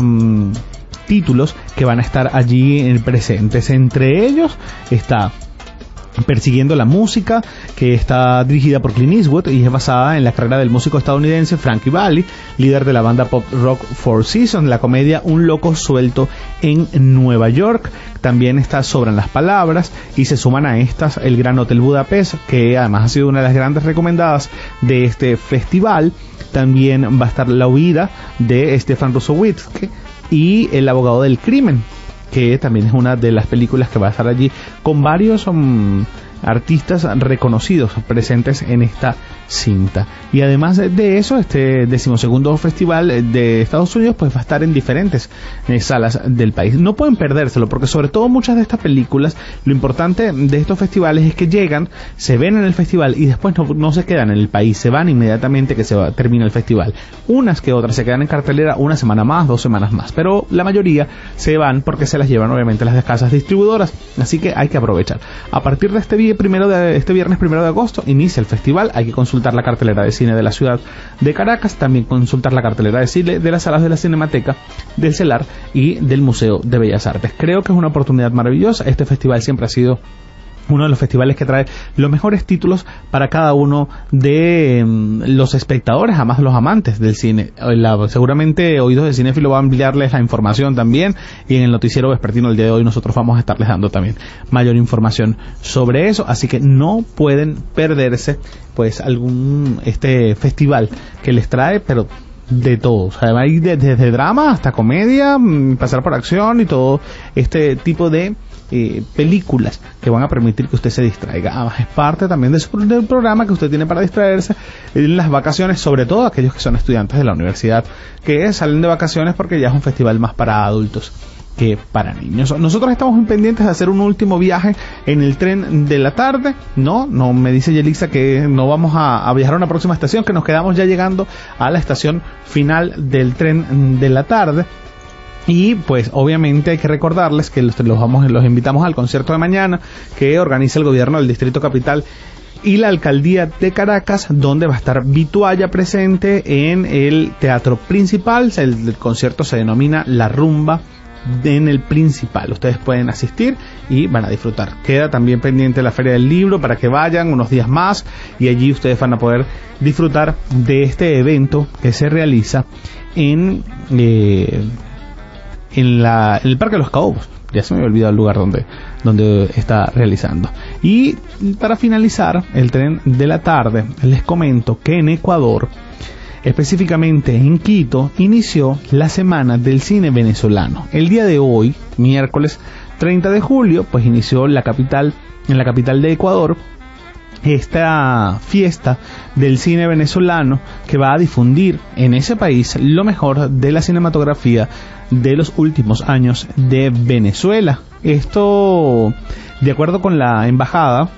títulos que van a estar allí presentes. Entre ellos está Persiguiendo la Música, que está dirigida por Clint Eastwood y es basada en la carrera del músico estadounidense Frankie Valli, líder de la banda pop rock Four Seasons. La comedia Un loco suelto en Nueva York. También está Sobran las palabras, y se suman a estas El Gran Hotel Budapest, que además ha sido una de las grandes recomendadas de este festival. También va a estar La huida de Stefan Rusowicz y El abogado del crimen, que también es una de las películas que va a estar allí, con varios artistas reconocidos presentes en esta cinta. Y además de eso, este 12º Festival de Estados Unidos pues va a estar en diferentes salas del país. No pueden perdérselo, porque sobre todo muchas de estas películas, lo importante de estos festivales es que llegan, se ven en el festival y después no se quedan en el país, se van inmediatamente que termina el festival. Unas que otras se quedan en cartelera una semana más, 2 semanas más, pero la mayoría se van porque se las llevan obviamente las casas distribuidoras, así que hay que aprovechar. A partir de este viernes 1 de agosto inicia el festival. Hay que consultar la cartelera de cine de la ciudad de Caracas, también consultar la cartelera de cine de las salas de la Cinemateca, del CELAR y del Museo de Bellas Artes. Creo que es una oportunidad maravillosa. Este festival siempre ha sido uno de los festivales que trae los mejores títulos para cada uno de los espectadores, además los amantes del cine. Seguramente Oídos de Cinéfilo va a ampliarles la información también, y en el noticiero vespertino el día de hoy nosotros vamos a estarles dando también mayor información sobre eso, así que no pueden perderse pues este festival que les trae, pero de todo, o sea, hay desde drama hasta comedia, pasar por acción y todo este tipo de películas que van a permitir que usted se distraiga. Además es parte también del programa que usted tiene para distraerse en las vacaciones, sobre todo aquellos que son estudiantes de la universidad, que salen de vacaciones porque ya es un festival más para adultos. que para niños. Nosotros estamos muy pendientes de hacer un último viaje en el tren de la tarde. No me dice Yelixa que no vamos a viajar a una próxima estación, que nos quedamos ya llegando a la estación final del tren de la tarde. Y pues obviamente hay que recordarles que los invitamos al concierto de mañana que organiza el gobierno del Distrito Capital y la Alcaldía de Caracas, donde va a estar Vitualla presente en el Teatro Principal. El concierto se denomina La Rumba en el Principal. Ustedes pueden asistir y van a disfrutar. Queda también pendiente la Feria del Libro para que vayan unos días más y allí ustedes van a poder disfrutar de este evento que se realiza en el Parque de los Caobos. Ya se me había olvidado el lugar donde está realizando. Y para finalizar el tren de la tarde, les comento que en Ecuador, específicamente en Quito, inició la Semana del Cine Venezolano. El día de hoy, miércoles 30 de julio, pues inició en la capital de Ecuador esta fiesta del cine venezolano que va a difundir en ese país lo mejor de la cinematografía de los últimos años de Venezuela. Esto, de acuerdo con la embajada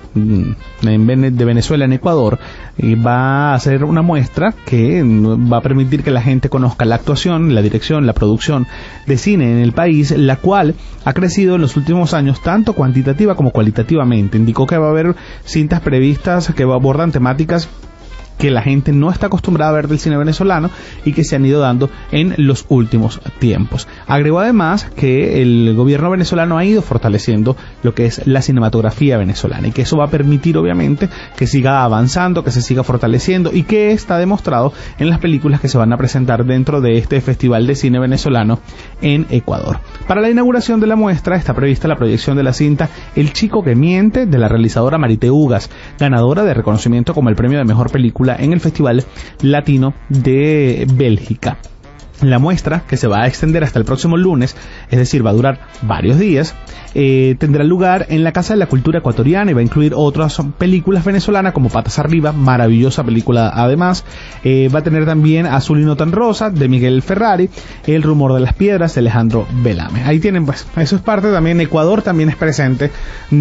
de Venezuela en Ecuador, va a hacer una muestra que va a permitir que la gente conozca la actuación, la dirección, la producción de cine en el país, la cual ha crecido en los últimos años tanto cuantitativa como cualitativamente. Indicó que va a haber cintas previstas que abordan temáticas que la gente no está acostumbrada a ver del cine venezolano y que se han ido dando en los últimos tiempos. Agregó además que el gobierno venezolano ha ido fortaleciendo lo que es la cinematografía venezolana y que eso va a permitir obviamente que siga avanzando, que se siga fortaleciendo y que está demostrado en las películas que se van a presentar dentro de este Festival de Cine Venezolano en Ecuador. Para la inauguración de la muestra está prevista la proyección de la cinta El Chico que Miente, de la realizadora Marité Ugas, ganadora de reconocimiento como el premio de mejor película en el Festival Latino de Bélgica. La muestra, que se va a extender hasta el próximo lunes, es decir, va a durar varios días, tendrá lugar en la Casa de la Cultura Ecuatoriana y va a incluir otras películas venezolanas como Patas Arriba, maravillosa película además. Va a tener también Azul y no tan rosa, de Miguel Ferrari, El rumor de las piedras, de Alejandro Belame. Ahí tienen, pues, eso es parte también. Ecuador también es presente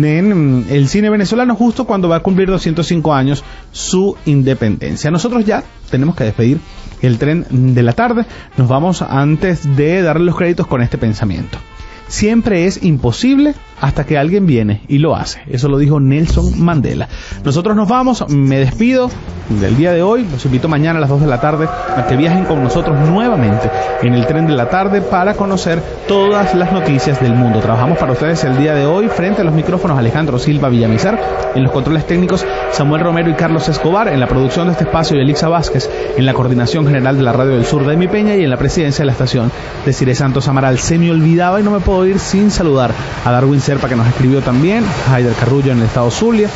en el cine venezolano justo cuando va a cumplir 205 años su independencia. Nosotros ya tenemos que despedir el tren de la tarde. Nos vamos antes de darle los créditos con este pensamiento. Siempre es imposible hasta que alguien viene y lo hace. Eso lo dijo Nelson Mandela. Nosotros nos vamos, me despido del día de hoy. Los invito mañana a las 2 de la tarde a que viajen con nosotros nuevamente en el tren de la tarde para conocer todas las noticias del mundo. Trabajamos para ustedes el día de hoy frente a los micrófonos Alejandro Silva Villamizar, en los controles técnicos Samuel Romero y Carlos Escobar, en la producción de este espacio Yelixa Vázquez, en la coordinación general de la Radio del Sur de Emi Peña y en la presidencia de la estación de Cire Santos Amaral. Se me olvidaba y no me puedo ir sin saludar a Darwin Serpa, que nos escribió también, Haider Carrullo en el estado Zulia,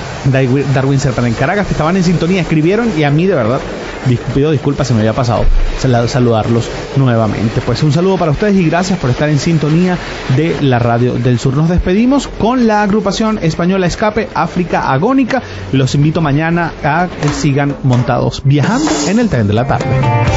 Darwin Serpa en Caracas, que estaban en sintonía, escribieron y a mí de verdad pido disculpas, se me había pasado saludarlos nuevamente. Pues un saludo para ustedes y gracias por estar en sintonía de la Radio del Sur. Nos despedimos con la agrupación española Escape, África Agónica. Los invito mañana a que sigan montados viajando en el tren de la tarde.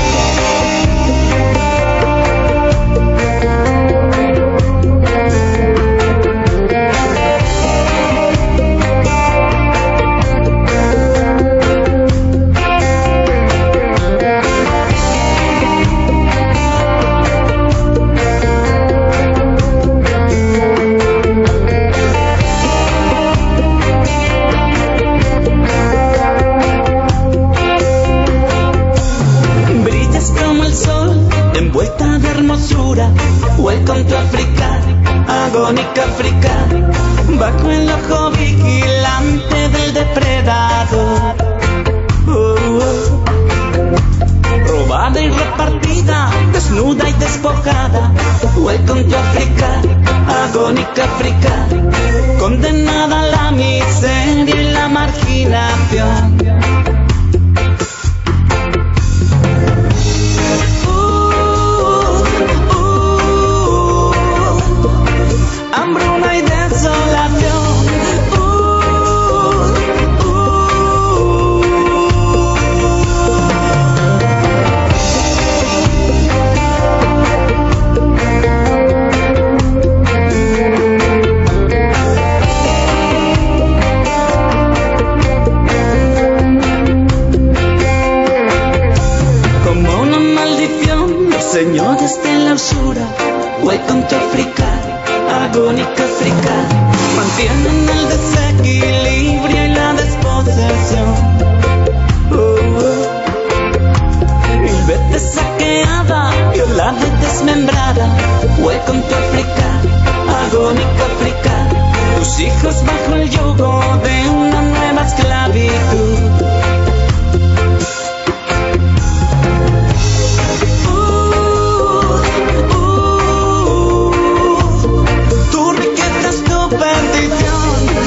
Welcome to África, agónica África, bajo el ojo vigilante del depredador. Robada y repartida, desnuda y despojada. Welcome to África, agónica África, condenada a la miseria y la marginación. Hambruna y desolación. locura. Welcome to África, agónica África. Mantienen el desequilibrio y la desposesión. Vete saqueada, violada y desmembrada. Welcome to África, agónica África. Tus hijos bajo el yugo de una nueva esclavitud. Tu riqueza es tu perdición.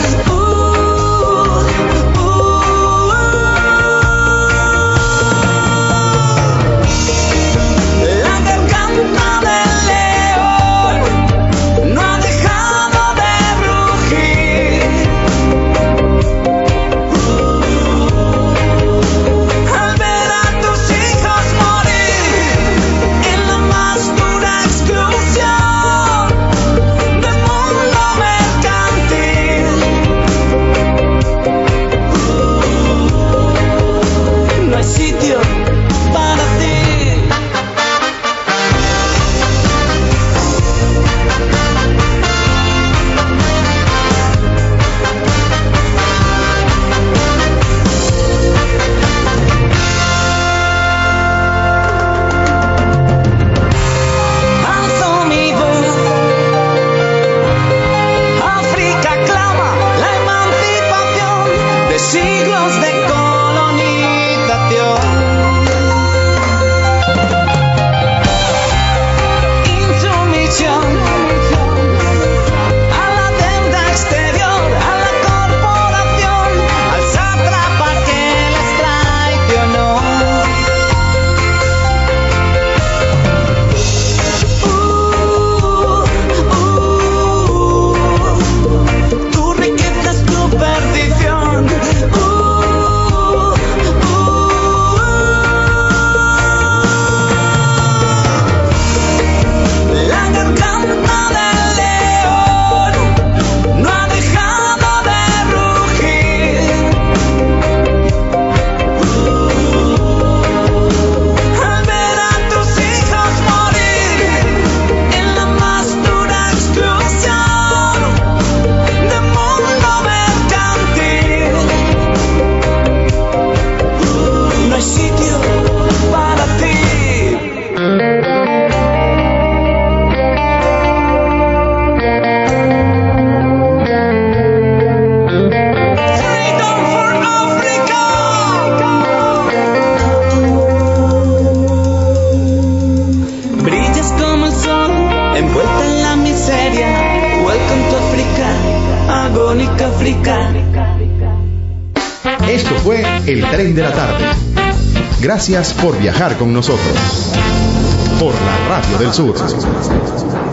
Esto fue El Tren de la Tarde. Gracias por viajar con nosotros. Por la Radio del Sur.